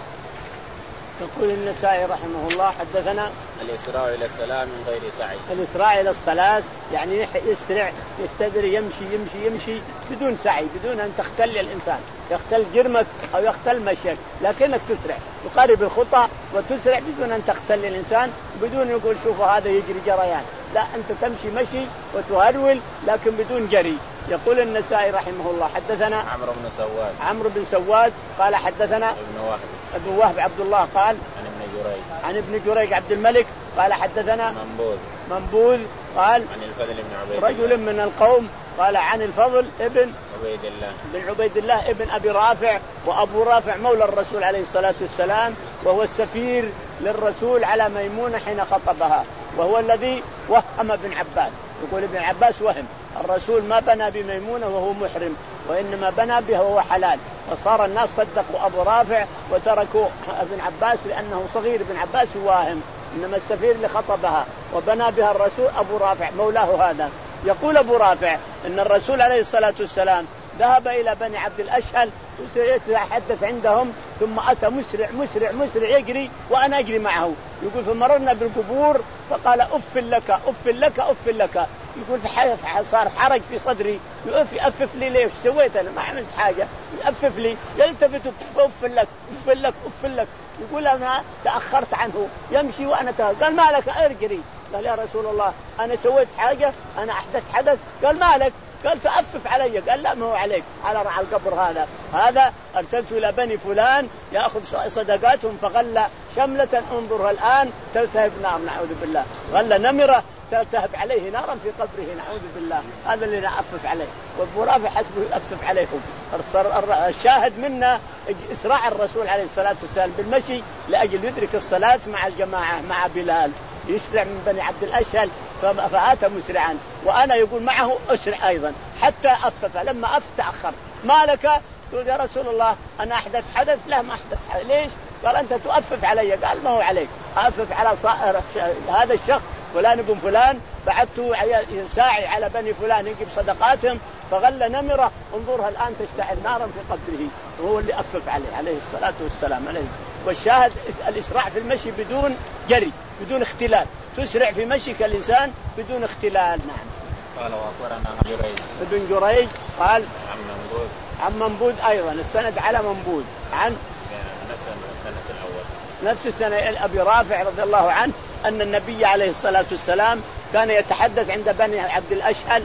يقول النسائي رحمه الله حدثنا الإسراء إلى الصلاة من غير سعي. الإسراء إلى الصلاة يعني يسرع يستدري يمشي يمشي يمشي بدون سعي بدون أن تختل الإنسان يختل جرمك أو يختل مشيك لكنك تسرع تقارب الخطى وتسرع بدون أن تختل الإنسان بدون يقول شوفوا هذا يجري جريان، لا أنت تمشي مشي وتهرول لكن بدون جري. يقول النسائي رحمه الله حدثنا عمرو بن سواد عمرو بن سواد قال حدثنا ابن وهب ابن وهب عبد الله قال عن ابن جريج عن ابن جريج عبد الملك قال حدثنا منبوذ منبوذ قال عن الفضل بن عبيد رجل الله من القوم قال عن الفضل ابن عبيد الله بن عبيد الله ابن أبي رافع، وأبو رافع مولى الرسول عليه الصلاة والسلام وهو السفير للرسول على ميمونة حين خطبها، وهو الذي وهم ابن عباس. يقول ابن عباس وهم الرسول ما بنى بميمونة وهو محرم وإنما بنى بها وهو حلال، فصار الناس صدقوا أبو رافع وتركوا ابن عباس لأنه صغير. ابن عباس واهم، إنما السفير اللي خطبها وبنى بها الرسول أبو رافع مولاه هذا. يقول أبو رافع إن الرسول عليه الصلاة والسلام ذهب إلى بني عبد الأشهل ويتحدث عندهم، ثم أتى مسرع مسرع مسرع يجري وأنا أجري معه. يقول فمررنا بالقبور فقال أف لك أف لك أف لك. يقول صار حرج في صدري، يقف يأفف لي ليش سويت أنا ما عملت حاجة، يأفف لي يلتفت أف لك أف لك أف لك. يقول أنا تأخرت عنه يمشي وأنا تأخرت. قال ما لك أرجري. قال يا رسول الله أنا سويت حاجة، أنا أحدث حدث. قال ما لك. قال تأفف علي. قال لا ما هو عليك، على رعى القبر هذا هذا أرسلت إلى بني فلان يأخذ صدقاتهم فغل شملة انظرها الآن تلتهب نار نعوذ بالله، غل نمرة تلتهب عليه نارا في قبره نعوذ بالله. هذا اللي نأفف عليه، وأبو رافع حسبه يأفف عليهم. الشاهد منا إسراع الرسول عليه الصلاة والسلام بالمشي لأجل يدرك الصلاة مع الجماعة مع بلال. يسرع من بني عبد الأشهل فآتى مسرعا، وأنا يقول معه أسرع أيضا حتى أفف. لما أف تأخر. ما لك؟ تقول يا رسول الله أنا أحدث حدث. لا ما أحدث حدث. ليش؟ قال أنت تؤفف علي. قال ما هو عليك، أفف على صائر هذا الشخص فلان بن فلان بعثته ساعي على بني فلان يجيب صدقاتهم فغل نمرة انظرها الآن تشتعل نارا في قبره. وهو اللي أفف عليه عليه الصلاة والسلام عليه. والشاهد الإسراع في المشي بدون جري بدون اختلال، تسرع في مشيك الإنسان بدون اختلال. نعم. قال وأخبرنا جريج ابن جريج قال عن منبود عن منبود أيضا السند على منبود عن نفس السنة الأول نفس السنة أبي رافع رضي الله عنه أن النبي عليه الصلاة والسلام كان يتحدث عند بني عبد الأشهل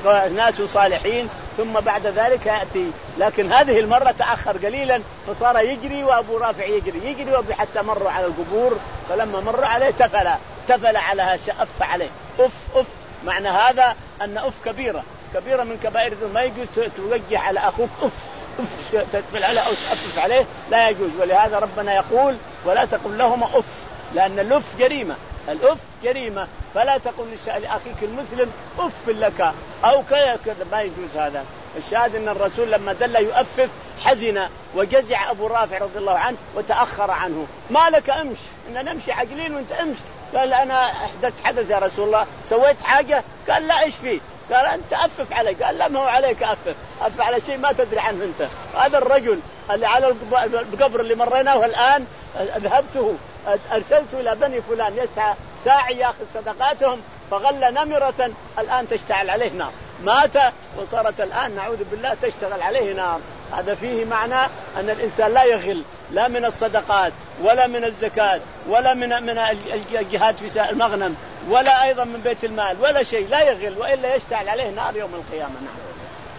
ناس صالحين، ثم بعد ذلك يأتي. لكن هذه المرة تأخر قليلا فصار يجري وأبو رافع يجري يجري وأبي حتى مروا على القبور، فلما مروا عليه تفل تفل على شأف عليه أف أف. معنى هذا أن أف كبيرة كبيرة من كبائر ما يجوز توجه على أخوك أف أف تتفل عليه أو تأفف عليه لا يجوز. ولهذا ربنا يقول ولا تقل لهما أف، لأن الأف جريمة الأف جريمة، فلا تقل لأخيك المسلم أف لك أو كذا ما يجوز هذا. الشاهد أن الرسول لما دل يؤفف حزن وجزع أبو رافع رضي الله عنه وتأخر عنه. ما لك أمش إن نمشي عقلين وانت أمش. قال أنا أحدث حدث يا رسول الله سويت حاجة. قال لا إيش فيه؟ قال أنت أفف علي. قال لا ما هو عليك أفف أفف على شيء ما تدري عنه أنت. هذا الرجل اللي على القبر اللي مريناه الآن ذهبته أرسلت إلى بني فلان يسعى ساعي يأخذ صدقاتهم فغل نمرة الآن تشتعل عليه نار، مات وصارت الآن نعوذ بالله تشتغل عليه نار. هذا فيه معنى أن الإنسان لا يغل لا من الصدقات ولا من الزكاة ولا من من الجهاد في المغنم ولا أيضا من بيت المال ولا شيء، لا يغل وإلا يشتعل عليه نار يوم القيامة. نعم.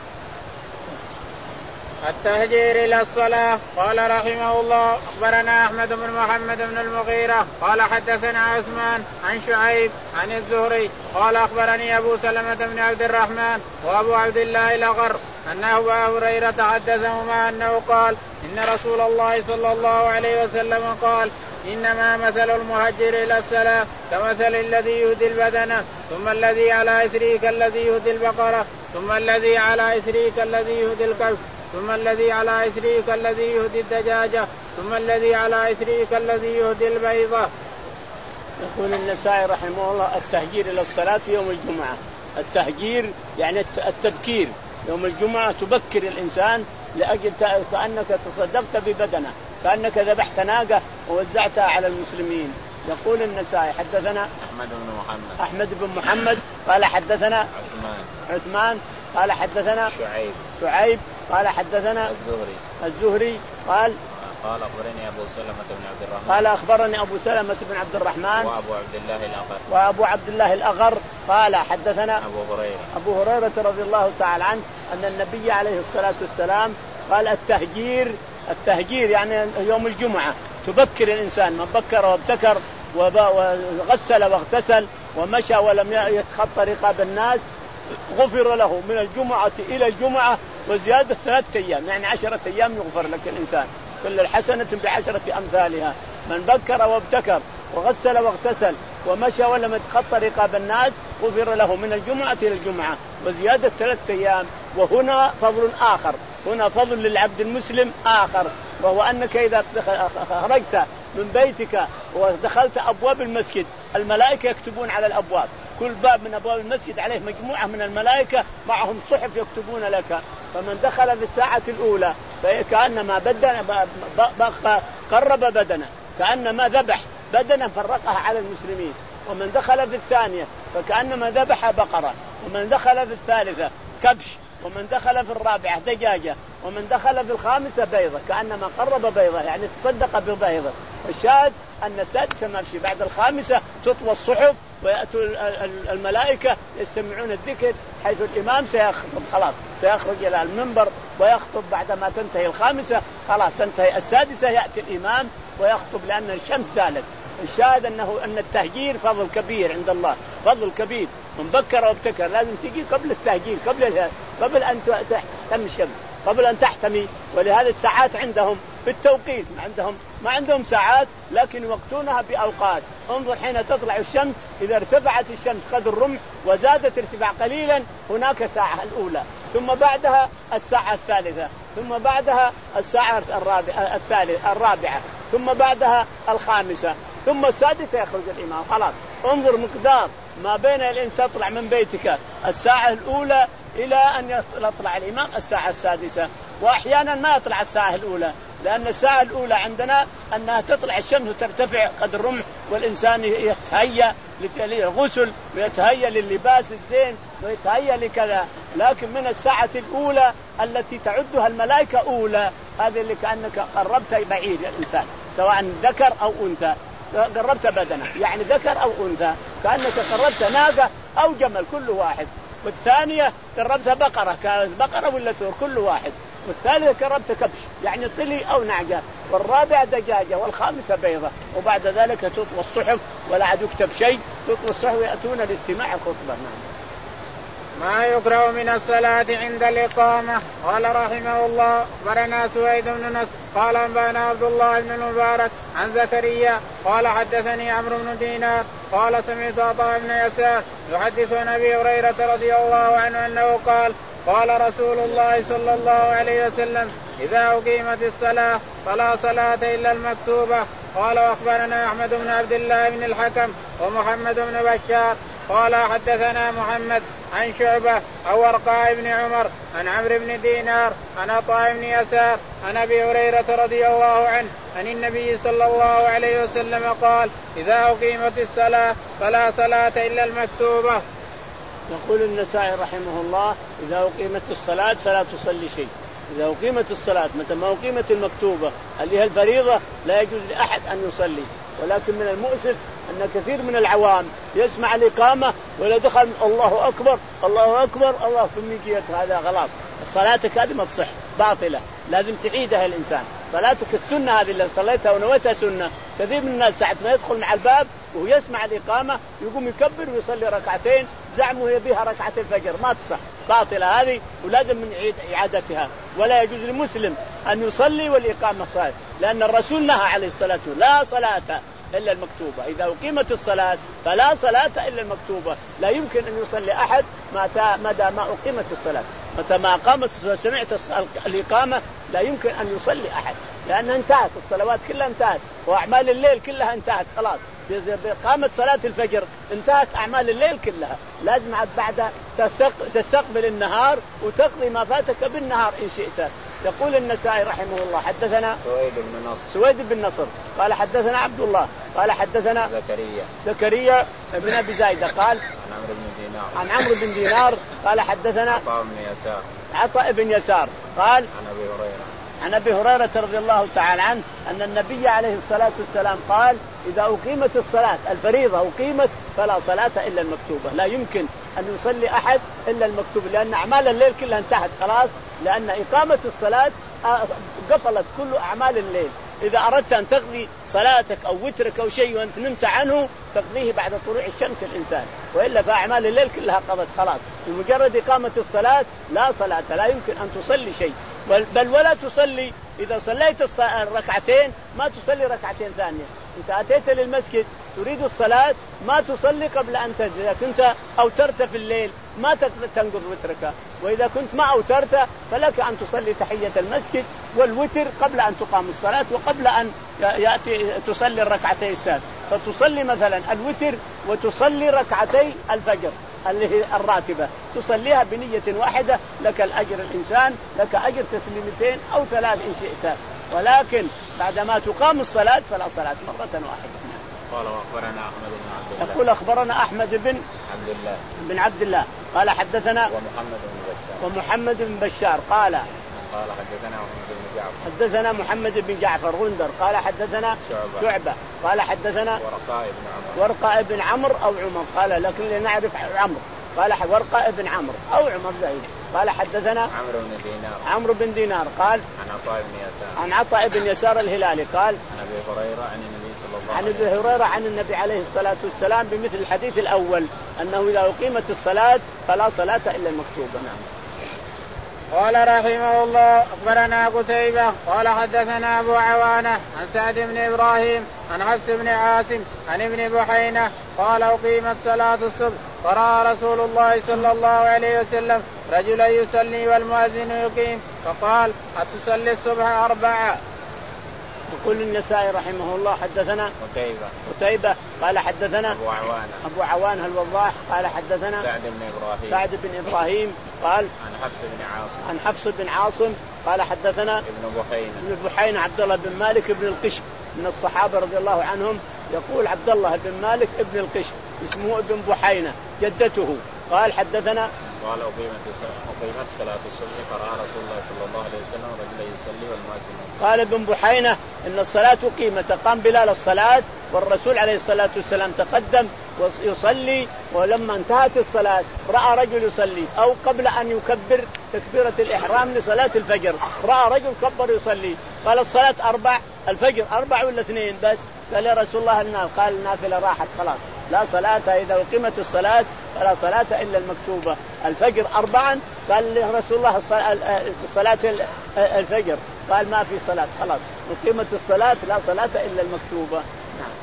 التهجير إلى الصلاة. قال رحمه الله أخبرنا أحمد بن محمد بن المغيرة قال حدثنا عثمان عن شعيب عن الزهري قال أخبرني أبو سلمة بن عبد الرحمن وأبو عبد الله الأغر أنه أبا هريرة حدثهما أنه قال إن رسول الله صلى الله عليه وسلم قال إنما مثل المهجر إلى الصلاة كمثل الذي يهدي البدنة ثم الذي على إثره كالذي يهدي البقرة ثم الذي على إثره كالذي يهدي الكلب ثم الذي على إثره كالذي يهدي الدجاجة ثم الذي على إثره كالذي يهدي البيضة. يقول النسائي رحمه الله التهجير إلى الصلاة يوم الجمعة. التهجير يعني التبكير يوم الجمعة، تبكر الإنسان لأجل كأنك تصدقت ببدنه كأنك ذبحت ناقة ووزعتها على المسلمين. يقول النسائي حدثنا أحمد بن محمد أحمد بن محمد قال حدثنا عثمان عثمان قال حدثنا شعيب شعيب قال حدثنا الزهري الزهري قال قال أخبرني أبو سلمة بن عبد الرحمن قال أخبرني أبو سلمة بن عبد الرحمن وأبو عبد الله الأغر وأبو عبد الله الأغر قال حدثنا أبو هريرة أبو هريرة رضي الله تعالى عنه أن النبي عليه الصلاة والسلام قال التهجير التهجير يعني يوم الجمعة تبكر الإنسان، من بكر وابتكر وغسل واغتسل ومشى ولم يتخطى رقاب الناس غفر له من الجمعة إلى الجمعة وزيادة ثلاثة أيام، يعني عشرة أيام يغفر لك الإنسان كل الحسنة بعشرة أمثالها. من بكر وابتكر وغسل واغتسل ومشى ولم يتخطى رقاب الناس غفر له من الجمعة إلى الجمعة وزيادة ثلاثة أيام. وهنا فضل آخر هنا فضل للعبد المسلم آخر، وهو أنك إذا خرجت من بيتك ودخلت أبواب المسجد الملائكة يكتبون على الأبواب، كل باب من أبواب المسجد عليه مجموعة من الملائكة معهم صحف يكتبون لك. فمن دخل في الساعة الأولى فكأنما بدن قرب بدنه، كأنما ذبح بدنه فرقها على المسلمين. ومن دخل في الثانية فكأنما ذبح بقرة، ومن دخل في الثالثة كبش، ومن دخل في الرابعة دجاجة، ومن دخل في الخامسة بيضة، كأنما قرب بيضة يعني تصدق ببيضة. الشاهد أن السادسة ماشي بعد الخامسة تطوى الصحف ويأتوا الملائكة يستمعون الذكر، حيث الإمام سيخطب خلاص سيخرج إلى المنبر ويخطب بعدما تنتهي الخامسة، خلاص تنتهي السادسة يأتي الإمام ويخطب لأن الشمس زالت. الشاهد أنه أن التهجير فضل كبير عند الله، فضل كبير. من بكر وابتكر لازم تجي قبل التهجير، قبل قبل أن تحتمي الشمس، قبل أن تحتمي. ولهذا الساعات عندهم بالتوقيت، ما عندهم ما عندهم ساعات لكن يوقتونها بأوقات. انظر حين تطلع الشمس، إذا ارتفعت الشمس قدر الرمح وزادت ارتفاع قليلا هناك ساعة الأولى، ثم بعدها الساعة الثالثة، ثم بعدها الساعة الرابعة الثالثة الرابعة، ثم بعدها الخامسة، ثم السادسة يخرج الإمام. خلاص انظر مقدار ما بين أن تطلع من بيتك الساعة الأولى إلى أن يطلع الإمام الساعة السادسة. وأحيانا ما يطلع الساعة الأولى، لأن الساعة الأولى عندنا أنها تطلع الشمس وترتفع قدر الرمح والإنسان يتهيأ للغسل ويتهيأ لللباس الزين ويتهيأ لكذا. لكن من الساعة الأولى التي تعدها الملائكة أولى، هذه اللي كأنك قربت بعيد الإنسان سواء ذكر أو أنثى، قربت بدنه يعني ذكر أو أنثى، كأنك قربت ناقة أو جمل كل واحد. والثانية قربتها بقرة، كانت بقرة ولا سور كل واحد. والثالثة قربت كبش يعني طلي أو نعجة. والرابعة دجاجة، والخامسة بيضة. وبعد ذلك تطوى الصحف ولا عاد يكتب شيء، تطوى الصحف ويأتون لاستماع الخطبة. ما يكره من الصلاة عند الإقامة. قال رحمه الله أخبرنا سويد بن نصر قال أنبأنا عبد الله بن المبارك عن زكريا قال حدثني عمرو بن دينار قال سمعت عطاء بن يسار يحدث عن أبي هريرة رضي الله عنه أنه قال قال رسول الله صلى الله عليه وسلم إذا أقيمت الصلاة فلا صلاة إلا المكتوبة. قال وأخبرنا أحمد بن عبد الله بن الحكم ومحمد بن بشار قال حدثنا محمد عن شعبة عن ورقاء بن عمر عن عمرو بن دينار عن عطاء بن يسار عن أبي هريرة رضي الله عنه عن النبي صلى الله عليه وسلم قال إذا أقيمت الصلاة فلا صلاة إلا المكتوبة. يقول النسائي رحمه الله إذا أقيمت الصلاة فلا تصلي شيء. إذا أقيمت الصلاة متى ما أقيمت المكتوبة اللي هي الفريضة لا يجوز لأحد أن يصلي. ولكن من المؤسف أن كثير من العوام يسمع الإقامة ولا دخل الله أكبر الله أكبر الله ثم يجيك، هذا غلط. صلاتك هذه ما تصح، باطلة، لازم تعيدها الإنسان. صلاتك السنة هذه اللي صليتها ونويتها سنة. كثير من الناس ساعة ما يدخل مع الباب وهو يسمع الإقامة يقوم يكبر ويصلي ركعتين زعموا هي بها ركعة الفجر، ما تصح، باطلة هذه ولازم من يعيد إعادتها. ولا يجوز للمسلم أن يصلي والإقامة صلاة، لأن الرسول نهى عليه الصلاة لا صلاة إلا المكتوبة. إذا أقيمت الصلاة فلا صلاة إلا المكتوبة. لا يمكن أن يصلي أحد متى ما أقيمت الصلاة. متى ما قامت سمعت الإقامة لا يمكن أن يصلي أحد، لأنها انتهت، الصلوات كلها انتهت وأعمال الليل كلها انتهت خلاص. قامت صلاة الفجر انتهت أعمال الليل كلها. لازم بعد تستقبل النهار وتقضي ما فاتك بالنهار إن شئت. يقول النسائي رحمه الله حدثنا سويد بن نصر سويد بن نصر قال حدثنا عبد الله قال حدثنا زكريا زكريا بن أبي زايدة قال عن عمرو بن دينار عن عمرو بن دينار قال حدثنا عطاء بن يسار عطاء بن يسار قال عن أبي هريرة عن أبي هريرة رضي الله تعالى عنه أن النبي عليه الصلاة والسلام قال إذا أقيمت الصلاة الفريضة أقيمت فلا صلاة إلا المكتوبة. لا يمكن أن يصلي أحد إلا المكتوبة، لأن أعمال الليل كلها انتهت خلاص، لأن إقامة الصلاة قفلت كل أعمال الليل. إذا أردت أن تقضي صلاتك أو وترك أو شيء وأنت نمت عنه تقضيه بعد طلوع الشمس الإنسان، وإلا فأعمال الليل كلها قضت خلاص. بمجرد إقامة الصلاة لا صلاة، لا يمكن أن تصلي شيء، بل ولا تصلي إذا صليت الركعتين ما تصلي ركعتين ثانية، أنت أتيت للمسجد تريد الصلاة ما تصلي قبل أن تنزل. إذا كنت أوترت في الليل ما تنقض وترك، وإذا كنت ما أوترت فلك أن تصلي تحية المسجد والوتر قبل أن تقام الصلاة وقبل أن يأتي تصلي الركعتي السادسة. فتصلي مثلا الوتر وتصلي ركعتي الفجر اللي هي الراتبة، تصليها بنية واحدة، لك الأجر الإنسان، لك أجر تسليمتين أو ثلاث إن شئت، ولكن بعدما تقام الصلاة فلا صلاة مرة واحدة. قال وأخبرنا أحمد بن عبد الله. يقول أخبرنا أحمد بن عبد الله بن عبد الله قال حدثنا ومحمد بن بشار ومحمد بن بشار قال قال حدثنا محمد بن جعفر حدثنا محمد بن جعفر غندر قال حدثنا شعبة, شعبة قال حدثنا ورقاء بن عمر ورقاء بن عمرو أو عمر قال لكن لنعرف عمرو قال ورقاء بن عمرو أو عمر زايد قال حدثنا عمرو بن دينار عمرو بن دينار قال عن عطاء بن يسار عن عطاء بن يسار الهلالي قال عن أبي هريرة عن النبي صلى الله عن عليه وسلم ابي هريره عن النبي عليه الصلاه والسلام بمثل الحديث الاول انه اذا اقيمت الصلاه فلا صلاه الا المكتوبه. نعم. قال رحمه الله أخبرنا قتيبة قال حدثنا أبو عوانة عن سعد بن إبراهيم عن حفص بن عاصم عن ابن بحينة قال أقيمت صلاة الصبح فرأى رسول الله صلى الله عليه وسلم رجلا يصلي والمؤذن يقيم فقال أتصلي الصبح أربعة. يقول النسائي رحمه الله حدثنا قتيبة قتيبة قال حدثنا أبو عوانة أبو عوانة الوضاح قال حدثنا سعد بن إبراهيم سعد بن إبراهيم قال عن حفص بن عاصم عن حفص بن عاصم قال حدثنا ابن بحينة ابن بحينة عبد الله بن مالك بن القشم من الصحابة رضي الله عنهم. يقول عبد الله بن مالك ابن القشم اسمه ابن بحينة جدته قال حدثنا قال أقيمت أقيمت صلاة الصبح فرأى رسول الله صلى الله عليه وسلم رجلا يصلي والمؤذن. قال ابن بحينة إن الصلاة أقيمت قام بلال الصلاة والرسول عليه الصلاة والسلام تقدم ويصلي، ولما انتهت الصلاة رأى رجل يصلي أو قبل أن يكبر تكبيرة الإحرام لصلاة الفجر رأى رجل كبر يصلي قال الصلاة أربع الفجر أربع ولا اثنين بس؟ قال يا رسول الله النار قال النافلة راحت خلاص لا صلاة إذا أقيمت الصلاة فلا صلاة إلا المكتوبة. الفجر أربعا قال رسول الله صلاة الفجر قال ما في صلاة خلاص أقيمت الصلاة لا صلاة إلا المكتوبة. نعم.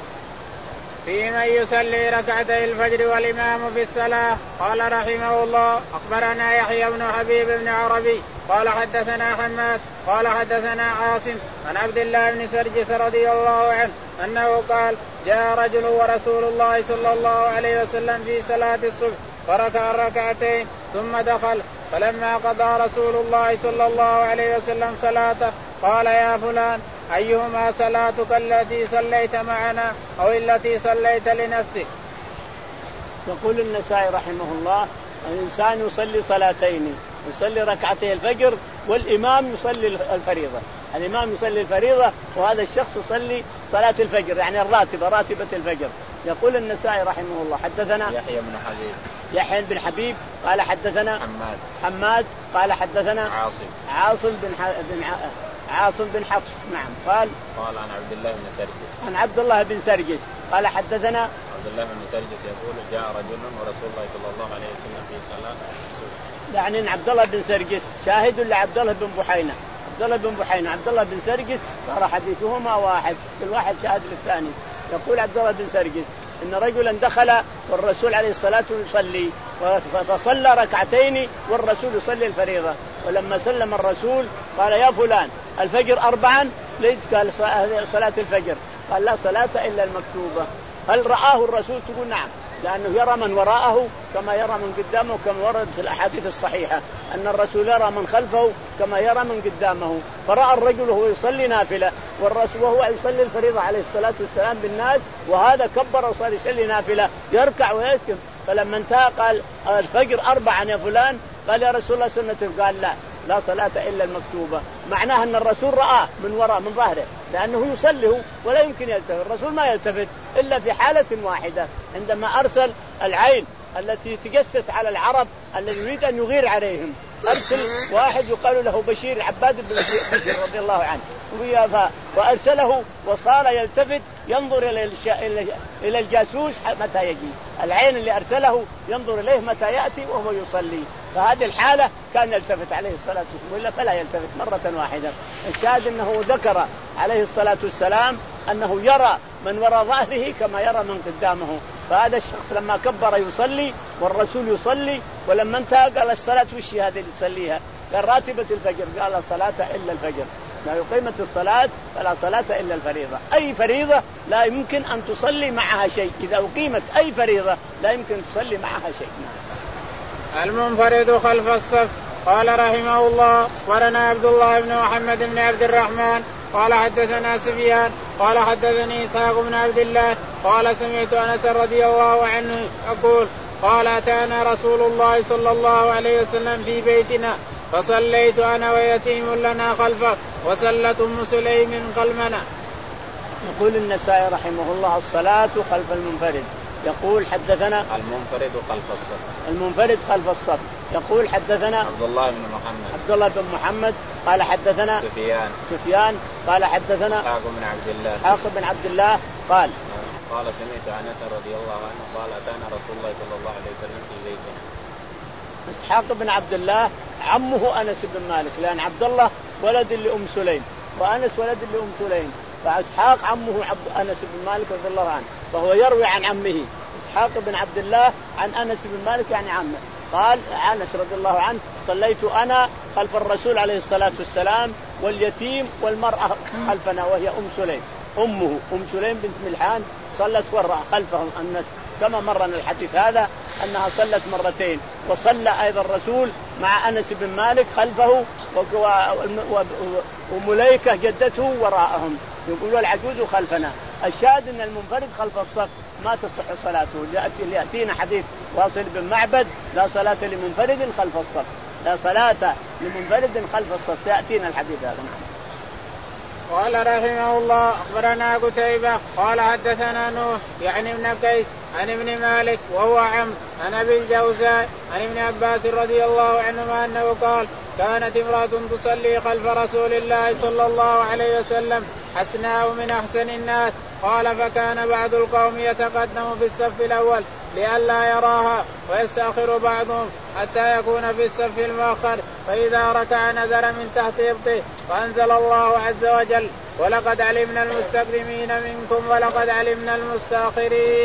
في من يصلي ركعتي الفجر والإمام في الصلاة. قال رحمه الله أخبرنا يحيى بن حبيب بن عربي قال حدثنا حماد قال حدثنا عاصم عن عبد الله بن سرجس رضي الله عنه أنه قال جاء رجل ورسول الله صلى الله عليه وسلم في صلاة الصبح فركع الركعتين ثم دخل فلما قضى رسول الله صلى الله عليه وسلم صلاته قال يا فلان أيهما صلاتك التي صليت معنا أو التي صليت لنفسك؟ يقول النسائي رحمه الله الإنسان يصلي صلاتين يصلي ركعتي الفجر والإمام يصلي الفريضة. الإمام يصلي الفريضة وهذا الشخص يصلي صلاة الفجر يعني الراتبة راتبة الفجر. يقول النسائي رحمه الله حدثنا يحيى بن حبيب يحيى بن حبيب قال حدثنا حماد حماد قال حدثنا عاصم عاصم بن ح... بن ع... عاصم بن حفص. نعم. قال قال عن عبد الله بن سرجس عن عبد الله بن سرجس قال حدثنا عبد الله بن سرجس يقول جاء رجل ورسول الله صلى الله عليه وسلم في صلاة الصبح. يعني ان عبد الله بن سرجس شاهد لعبد الله بن بحينة. عبد الله بن بحينة عبد الله بن سرجس صار حديثهما واحد كل واحد شاهد للثاني. يقول عبد الله بن سرجس ان رجلا دخل والرسول عليه الصلاة والسلام يصلي فصلى ركعتين والرسول يصلي الفريضة ولما سلم الرسول قال يا فلان الفجر أربعا ليت قال صلاة الفجر قال لا صلاة إلا المكتوبة. هل رآه الرسول؟ تقول نعم لأنه يرى من وراءه كما يرى من قدامه كما ورد في الأحاديث الصحيحة أن الرسول يرى من خلفه كما يرى من قدامه. فرأى الرجل وهو يصلي نافلة والرسول وهو يصلي الفريضة عليه الصلاة والسلام بالناس وهذا كبر وصار يصلي نافلة يركع ويسكن. فلما انتهى قال الفجر أربعا يا فلان قال يا رسول الله سنة قال لا لا صلاة إلا المكتوبة. معناه أن الرسول رآه من وراء من ظهره لأنه يصلي ولا يمكن يلتفت. الرسول ما يلتفت إلا في حالة واحدة عندما أرسل العين التي تجسس على العرب الذي يريد أن يغير عليهم. أرسل واحد يقال له بشير عباد بن بشير رضي الله عنه وأرسله وصار يلتفت ينظر إلى إلى الجاسوس متى يجي. العين اللي أرسله ينظر إليه متى يأتي وهو يصلي. فهذه الحالة كان يلتفت عليه الصلاة والسلام وإلا فلا يلتفت مرة واحدة. الشاهد أنه ذكر عليه الصلاة والسلام أنه يرى من وراء ظهره كما يرى من قدامه. فهذا الشخص لما كبر يصلي والرسول يصلي، ولما انتهى قال الصلاة وش هذه اللي يصليها؟ قال راتبة الفجر. قال لا صلاة إلا الفجر، لا يقيمت الصلاة فلا صلاة إلا الفريضة. أي فريضة لا يمكن أن تصلي معها شيء، إذا أقيمت أي فريضة لا يمكن تصلي معها شيء. المنفرد خلف الصف. قال رحمه الله ورنا عبد الله بن محمد بن عبد الرحمن قال حدثنا سفيان قال حدثني إسحاق بن عبد الله قال سمعت أنس رضي الله عنه يقول قال أتانا رسول الله صلى الله عليه وسلم في بيتنا فصليت أنا ويتيم لنا خلفه وصلت أم سليم خلفنا. يقول النسائي رحمه الله الصلاة خلف المنفرد. يقول حدثنا المنفرد خلف الصف. المنفرد خلف الصف. يقول حدثنا عبد الله بن محمد عبد الله بن محمد قال حدثنا سفيان سفيان قال حدثنا إسحاق بن عبد الله إسحاق بن عبد الله قال قال سمعت أنس رضي الله عنه قال أتانا رسول الله صلى الله عليه وسلم في بيته. إسحاق بن عبد الله عمه أنس بن مالك، لأن عبد الله ولد لأم سليم وأنس ولد لأم سليم، فإسحاق عمه عبد أنس بن مالك رضي الله عنه، فهو يروي عن عمه إسحاق بن عبد الله عن أنس بن مالك يعني عمه. قال أنس رضي الله عنه صليت أنا خلف الرسول عليه الصلاة والسلام واليتيم والمرأة خلفنا وهي أم سليم، أمه أم سليم بنت ملحان صلت وراء خلفهم أنس، كما مرنا الحديث هذا أنها صلت مرتين، وصلى أيضا الرسول مع أنس بن مالك خلفه ومليكة جدته وراءهم، يقولوا العجوز خلفنا. الشاهد أن المنفرد خلف الصف ما تصح صلاته، ليأتينا حديث واصل بن معبد لا صلاة لمنفرد خلف الصف، لا صلاة لمنفرد خلف الصف، يأتينا الحديث هذا. قال رحمه الله أخبرنا قتيبة قال حدثنا نوح يعني ابن قيس عن ابن مالك وهو عمرو عن أبي الجوزاء عن ابن عباس رضي الله عنهما أنه قال كانت امرأة تصلي خلف رسول الله صلى الله عليه وسلم حسناء من أحسن الناس. قال فكان بعض القوم يتقدم في الصف الأول لئلا يراها ويستأخر بعضهم حتى يكون في الصف المؤخر، فإذا ركع نزل من تحت إبطه، فأنزل الله عز وجل ولقد علمنا المستقدمين منكم ولقد علمنا المستأخرين.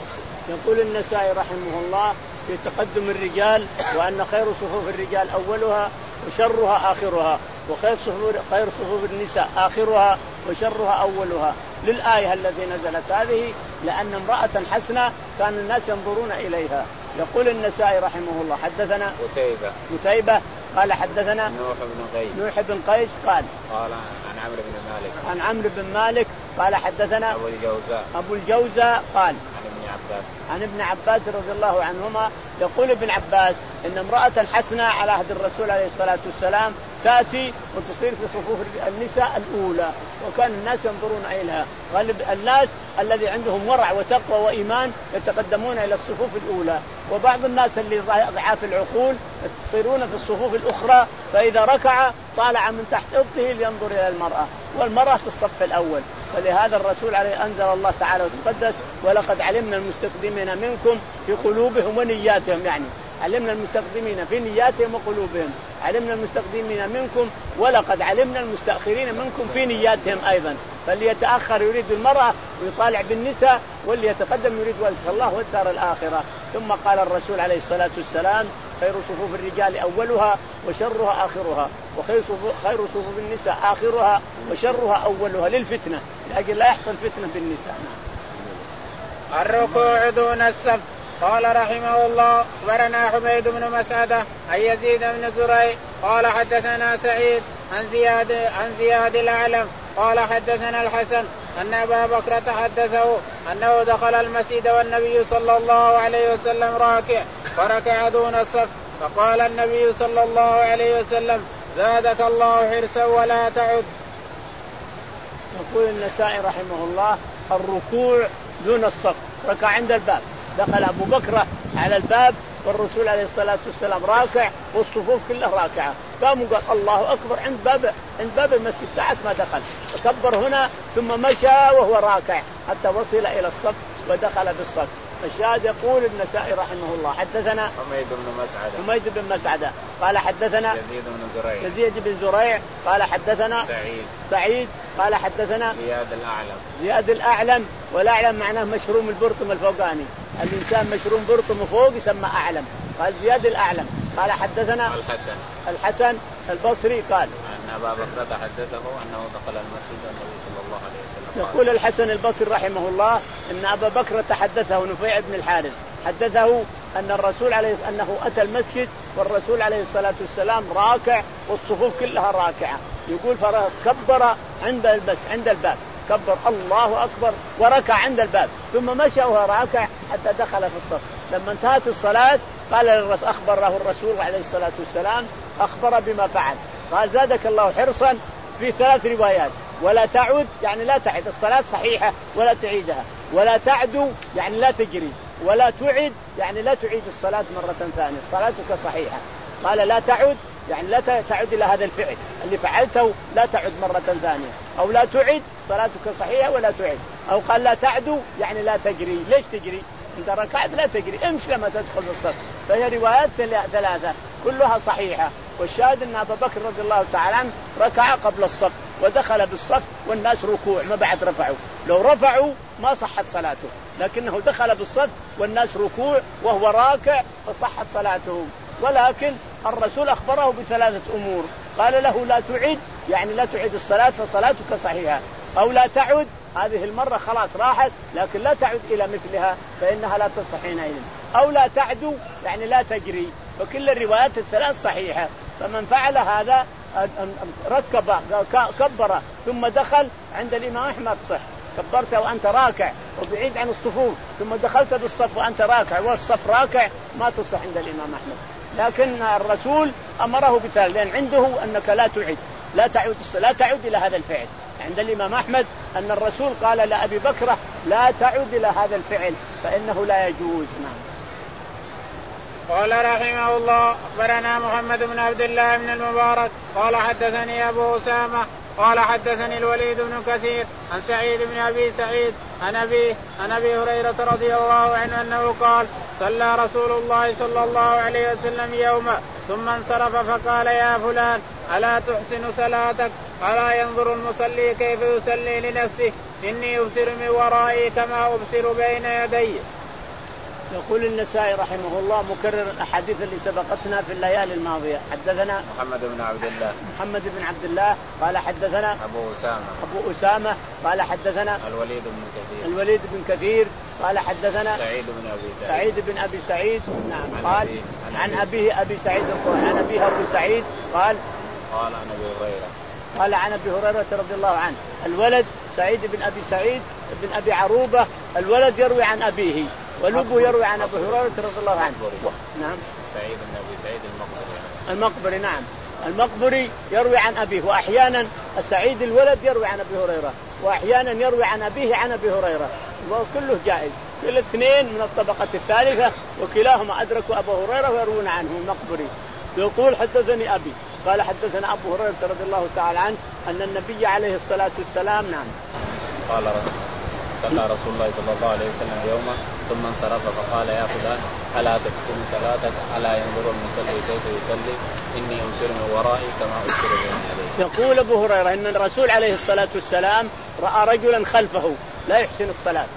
يقول النسائي رحمه الله في تقدم الرجال وأن خير صفوف الرجال أولها وشرها آخرها، وخير صفوف خير صفوف النساء آخرها وشرها أولها، للآية التي نزلت هذه لأن امرأة حسنة كان الناس ينظرون إليها. يقول النسائي رحمه الله حدثنا قتيبة قتيبة قال حدثنا نوح بن قيس نوح بن قيس قال قال عن عمرو بن مالك عن عمرو بن مالك قال حدثنا أبو الجوزاء أبو الجوزاء قال عن ابن عباس عن ابن عباس رضي الله عنهما. يقول ابن عباس إن امرأة حسنة على عهد الرسول عليه الصلاة والسلام تأتي وتصير في صفوف النساء الأولى، وكان الناس ينظرون إليها. غالب الناس الذي عندهم ورع وتقوى وإيمان يتقدمون إلى الصفوف الأولى، وبعض الناس اللي ضعاف العقول يصيرون في الصفوف الأخرى، فإذا ركع طالع من تحت إبطه لينظر إلى المرأة، والمرأة في الصف الأول. فلهذا الرسول عليه أنزل الله تعالى وتقدس ولقد علمنا المستقدمين منكم في قلوبهم ونياتهم، يعني علمنا المستقدمين في نياتهم وقلوبهم، علمنا المستقدمين منكم ولقد علمنا المستأخرين منكم في نياتهم أيضا. فاللي يتأخر يريد المرأة ويطالع بالنساء، واللي يتقدم يريد وجه الله والدار الآخرة. ثم قال الرسول عليه الصلاة والسلام خير صفوف الرجال أولها وشرها آخرها، وخير صفوف, خير صفوف النساء آخرها وشرها أولها، للفتنة، لأجل لا يحصل فتنة بالنساء. الركوع دون الصف. قال رحمه الله أخبرنا حميد بن مسعدة عن يزيد بن زريع قال حدثنا سعيد عن زياد عن زياد الأعلم قال حدثنا الحسن أن أبا بكر حدثه أنه دخل المسجد والنبي صلى الله عليه وسلم راكع فركع دون الصف، فقال النبي صلى الله عليه وسلم زادك الله حرصا ولا تعد. يقول النسائي رحمه الله الركوع دون الصف، ركع عند الباب، دخل أبو بكر على الباب والرسول عليه الصلاة والسلام راكع والصفوف كلها راكعة، قام قال الله أكبر عند باب عند باب المسجد ساعة ما دخل، فكبر هنا ثم مشى وهو راكع حتى وصل إلى الصف ودخل بالصف. الشاهد يقول النسائي رحمه الله حدثنا حميد بن مسعدة حميد بن مسعدة قال حدثنا يزيد بن زريع يزيد بن زريع قال حدثنا سعيد سعيد قال حدثنا زياد الأعلم زياد الأعلم. والأعلم معناه مشروم البرطم الفوقاني، الإنسان مشروم برطم فوق يسمى أعلم. قال زياد الأعلم قال حدثنا الحسن الحسن البصري قال أن أبا بكر حدثه أنه دخل المسجد النبي صلى الله عليه وسلم. يقول الحسن البصري رحمه الله أن أبا بكر تحدثه نفيع بن الحارث حدثه أن الرسول عليه أنه أتى المسجد والرسول عليه الصلاة والسلام راكع والصفوف كلها راكعة. يقول فكبر عند البس عند الباب، كبر الله أكبر وركع عند الباب ثم مشى وهو راكع حتى دخل في الصف. لما انتهت الصلاة قال للرسول أخبر له الرسول عليه الصلاة والسلام أخبر بما فعل. قال زادك الله حرصا في ثلاث روايات: ولا تعد يعني لا تعد الصلاة صحيحة ولا تعيدها، ولا تعدو يعني لا تجري، ولا تعد يعني لا تعيد الصلاة مرة ثانية، صلاتك صحيحة. قال لا تعد يعني لا تعد إلى هذا الفعل اللي فعلته، لا تعد مرة ثانية، أو لا تعد صلاتك صحيحة ولا تعد، أو قال لا تعدو يعني لا تجري. ليش تجري؟ إذا ركعت لا تجري، امشي لما تدخل في الصف. فهي روايات ثلاثة كلها صحيحة. والشاهد أن أبا بكر رضي الله تعالى عنه ركع قبل الصف ودخل بالصف والناس ركوع ما بعد رفعوا، لو رفعوا ما صحت صلاته، لكنه دخل بالصف والناس ركوع وهو راكع فصحت صلاته. ولكن الرسول أخبره بثلاثة أمور: قال له لا تعد يعني لا تعد الصلاة فصلاتك صحيحة، أو لا تعد هذه المرة خلاص راحت لكن لا تعد إلى مثلها فإنها لا تصح حينئذ، أو لا تعدو يعني لا تجري. فكل الروايات الثلاث صحيحة. فمن فعل هذا ركب كبر ثم دخل عند الإمام أحمد صح، كبرت وأنت راكع وبعيد عن الصفوف ثم دخلت بالصف وأنت راكع والصف راكع ما تصح عند الإمام أحمد. لكن الرسول أمره بثالث لأن عنده أنك لا تعد لا تعد لا تعد إلى هذا الفعل. عند الإمام أحمد أن الرسول قال لأبي بكر لا تعد إلى هذا الفعل فإنه لا يجوز. نعم. قال رحمه الله أخبرنا محمد بن عبد الله بن المبارك قال حدثني أبو أسامة قال حدثني الوليد بن كثير عن سعيد بن أبي سعيد عن أبي عن أبي هريرة رضي الله عنه أنه قال صلى رسول الله صلى الله عليه وسلم يوما ثم انصرف فقال يا فلان ألا تحسن صلاتك؟ ألا ينظر المصلي كيف يصلي لنفسه؟ إني أبصر من ورائي كما أبصر بين يدي. يقول النسائي رحمه الله مكرر الأحاديث اللي سبقتنا في الليالي الماضية. حدثنا محمد بن عبد الله محمد بن عبد الله قال حدثنا أبو أسامة أبو أسامة قال حدثنا الوليد بن كثير الوليد بن كثير قال حدثنا سعيد بن أبي سعيد سعيد بن أبي سعيد نعم عن قال أبي عن أبيه أبي سعيد عن أبيه أبو سعيد قال قال عن أبي هريرة قال عن أبي هريرة رضي الله عنه. الولد سعيد بن أبي سعيد بن أبي عروبة، الولد يروي عن أبيه والأب يروي عن أبي هريرة رضي الله عنه. نعم سعيد بن أبي سعيد المقبري المقبري نعم المقبري يروي عن أبيه، وأحيانا سعيد الولد يروي عن أبي هريرة وأحيانا يروي عن أبيه عن أبي هريرة، وكله جائز. كل اثنين من الطبقة الثالثة وكلاهما أدركوا أبو هريرة ويروون عنه المقبري. يقول حدثني أبي قال حدثنا أبو هريرة رضي الله تعالى عنه أن النبي عليه الصلاة والسلام نعم قال صلى رسول الله صلى الله عليه وسلم يوما ثم انصرف فقال يا فلان ألا تحسن صلاتك؟ ألا ينظر المصلي كيف يصلي؟ إني أبصر من ورائي كما أبصر بين يدي. يقول أبو هريرة إن الرسول عليه الصلاة والسلام رأى رجلا خلفه لا يحسن الصلاة،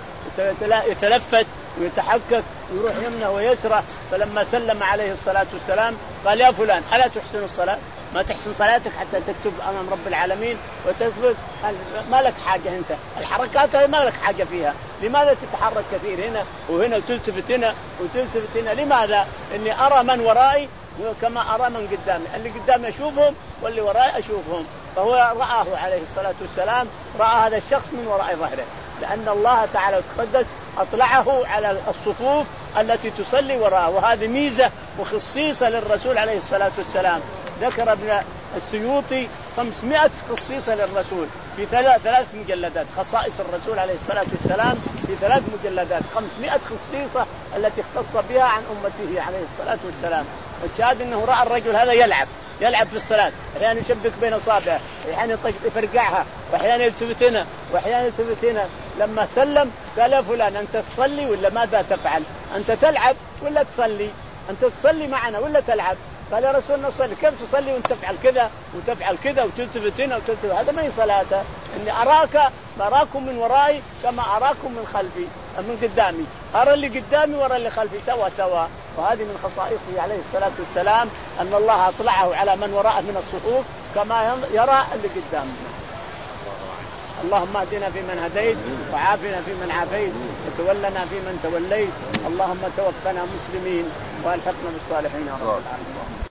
يتلفت ويتحقق ويروح يمنه ويسره، فلما سلم عليه الصلاة والسلام قال يا فلان ألا تحسن الصلاة؟ ما تحسن صلاتك حتى تكتب أمام رب العالمين وتثبت؟ ما لك حاجة أنت الحركات هذه ما لك حاجة فيها، لماذا تتحرك كثير هنا وهنا وتلتفت هنا وتلتفت هنا؟ لماذا؟ إني أرى من ورائي كما أرى من قدامي، اللي قدامي أشوفهم واللي ورائي أشوفهم. فهو رآه عليه الصلاة والسلام، رأى هذا الشخص من وراء ظهره، لأن الله تعالى وتقدس أطلعه على الصفوف التي تصلي وراءه، وهذه ميزة وخصيصة للرسول عليه الصلاة والسلام. ذكر ابن السيوطي خمسمائة خصيصة للرسول في ثلاث مجلدات، خصائص الرسول عليه الصلاة والسلام في ثلاث مجلدات، خمسمائة خصيصة التي اختص بها عن أمته عليه الصلاة والسلام. والشاهد أنه رأى الرجل هذا يلعب يلعب في الصلاة، أحيانا يشبك بين أصابعه، أحيانا يفرقعها، وأحيانا يلتفت هنا وأحيانا يلتفت هنا، لما سلم قال يا فلان أنت تصلي ولا ماذا تفعل؟ أنت تلعب ولا تصلي؟ أنت تصلي معنا ولا تلعب؟ قال يا رسول الله صلي. كيف تصلي وانت تفعل كذا وتفعل كذا وتلتفت هنا وتلتفت؟ هذا ما هي صلاته. اني اراك اراكم من ورائي كما اراكم من خلفي من قدامي، ارى اللي قدامي ورا اللي خلفي سوا سوا. وهذه من خصائصه عليه الصلاه والسلام ان الله اطلعه على من وراءه من الصفوف كما يرى اللي قدامه. اللهم اهدنا فيمن هديت وعافنا فيمن عافيت وتولنا فيمن توليت. اللهم توفنا مسلمين والحقنا بالصالحين يا رب العالمين.